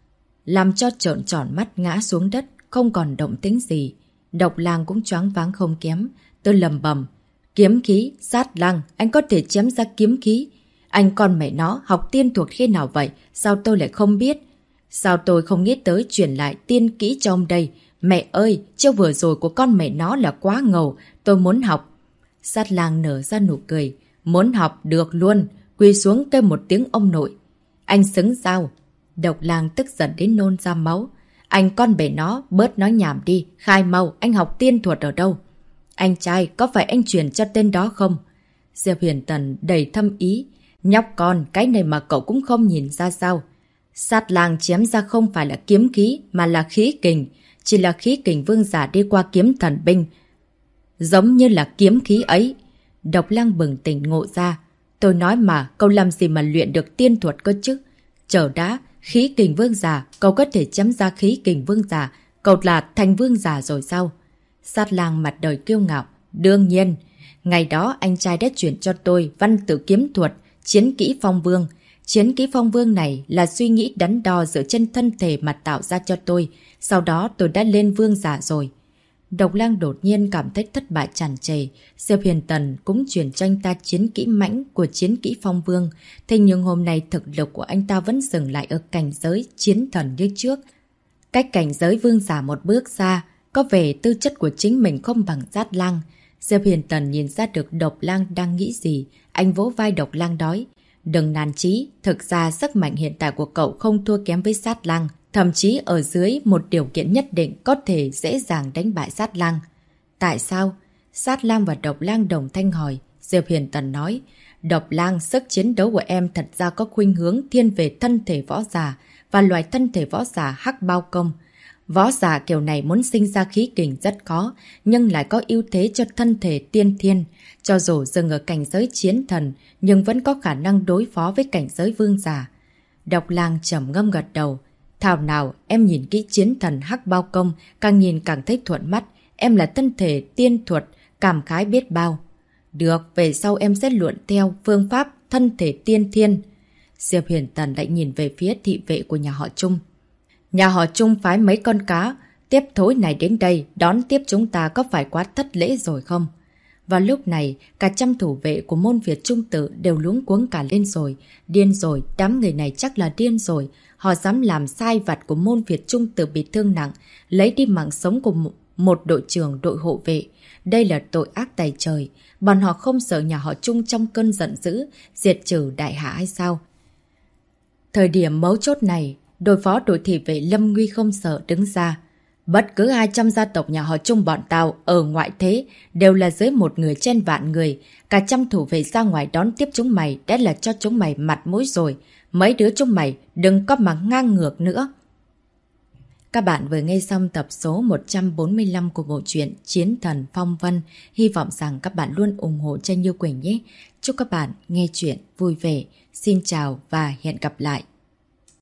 làm cho trợn tròn mắt ngã xuống đất, không còn động tĩnh gì. Độc Lang cũng choáng váng không kém, tôi lầm bầm. Kiếm khí, Sát Lang, anh có thể chém ra kiếm khí. Anh con mẹ nó học tiên thuật khi nào vậy? Sao tôi lại không biết? Sao tôi không nghĩ tới truyền lại tiên kỹ cho ông đây? Mẹ ơi, chiêu vừa rồi của con mẹ nó là quá ngầu, tôi muốn học. Sát Lang nở ra nụ cười. Muốn học được luôn, quỳ xuống kêu một tiếng ông nội. Anh xứng sao? Độc Lang tức giận đến nôn ra máu. Anh con bể nó, bớt nói nhảm đi, khai mau, anh học tiên thuật ở đâu? Anh trai, có phải anh truyền cho tên đó không? Diệp Huyền Tần đầy thâm ý. Nhóc con, cái này mà cậu cũng không nhìn ra sao? Sát Lang chém ra không phải là kiếm khí, mà là khí kình. Chỉ là khí kình vương giả đi qua kiếm thần binh. Giống như là kiếm khí ấy. Độc Lang bừng tỉnh ngộ ra. Tôi nói mà, cậu làm gì mà luyện được tiên thuật cơ chứ? Chờ đã, khí kình vương giả, cậu có thể chém ra khí kình vương giả. Cậu là thành vương giả rồi sao? Sát Lang mặt đời kiêu ngạo. Đương nhiên, ngày đó anh trai đã chuyển cho tôi văn tự kiếm thuật, chiến kỹ phong vương. Chiến kỹ phong vương này là suy nghĩ đắn đo dựa trên thân thể mà tạo ra cho tôi. Sau đó tôi đã lên vương giả rồi. Độc Lang đột nhiên cảm thấy thất bại tràn trề. Diệp Huyền Tần cũng truyền cho anh ta chiến kỹ mãnh của chiến kỹ Phong Vương. Thế nhưng hôm nay thực lực của anh ta vẫn dừng lại ở cảnh giới chiến thần như trước. Cách cảnh giới vương giả một bước xa, có vẻ tư chất của chính mình không bằng Sát Lang. Diệp Huyền Tần nhìn ra được Độc Lang đang nghĩ gì. Anh vỗ vai Độc Lang nói: đừng nản chí, thực ra sức mạnh hiện tại của cậu không thua kém với Sát Lang. Thậm chí ở dưới một điều kiện nhất định có thể dễ dàng đánh bại Sát Lang. Tại sao? Sát Lang và Độc Lang đồng thanh hỏi. Diệp Huyền Tần nói: Độc Lang, sức chiến đấu của em thật ra có khuynh hướng thiên về thân thể võ giả và loại thân thể võ giả hắc bao công. Võ giả kiểu này muốn sinh ra khí kình rất khó, nhưng lại có ưu thế cho thân thể tiên thiên. Cho dù dừng ở cảnh giới chiến thần, nhưng vẫn có khả năng đối phó với cảnh giới vương giả. Độc Lang trầm ngâm gật đầu. Thảo nào, em nhìn kỹ chiến thần hắc bao công, càng nhìn càng thấy thuận mắt. Em là thân thể tiên thuật, cảm khái biết bao. Được, về sau em sẽ luận theo phương pháp thân thể tiên thiên. Diệp Huyền Tần lại nhìn về phía thị vệ của nhà họ Trung. Nhà họ Trung phái mấy con cá tiếp thối này đến đây đón tiếp chúng ta có phải quá thất lễ rồi không? Vào lúc này, cả trăm thủ vệ của môn Việt Trung Tự đều luống cuống cả lên rồi. Điên rồi, đám người này chắc là điên rồi. Họ dám làm sai vặt của môn Việt Trung Tự bị thương nặng, lấy đi mạng sống của một đội trưởng đội hộ vệ. Đây là tội ác tày trời. Bọn họ không sợ nhà họ Trung trong cơn giận dữ, diệt trừ đại hạ hay sao? Thời điểm mấu chốt này, đội phó đội thị vệ Lâm Nguy không sợ đứng ra. Bất cứ ai trong gia tộc nhà họ Trung bọn tao ở ngoại thế đều là dưới một người trên vạn người. Cả trăm thủ vệ ra ngoài đón tiếp chúng mày đã là cho chúng mày mặt mũi rồi. Mấy đứa chúng mày đừng có mà ngang ngược nữa. Các bạn vừa nghe xong tập số 145 của bộ truyện Chiến Thần Phong Vân. Hy vọng rằng các bạn luôn ủng hộ cho Như Quỳnh nhé. Chúc các bạn nghe chuyện vui vẻ. Xin chào và hẹn gặp lại.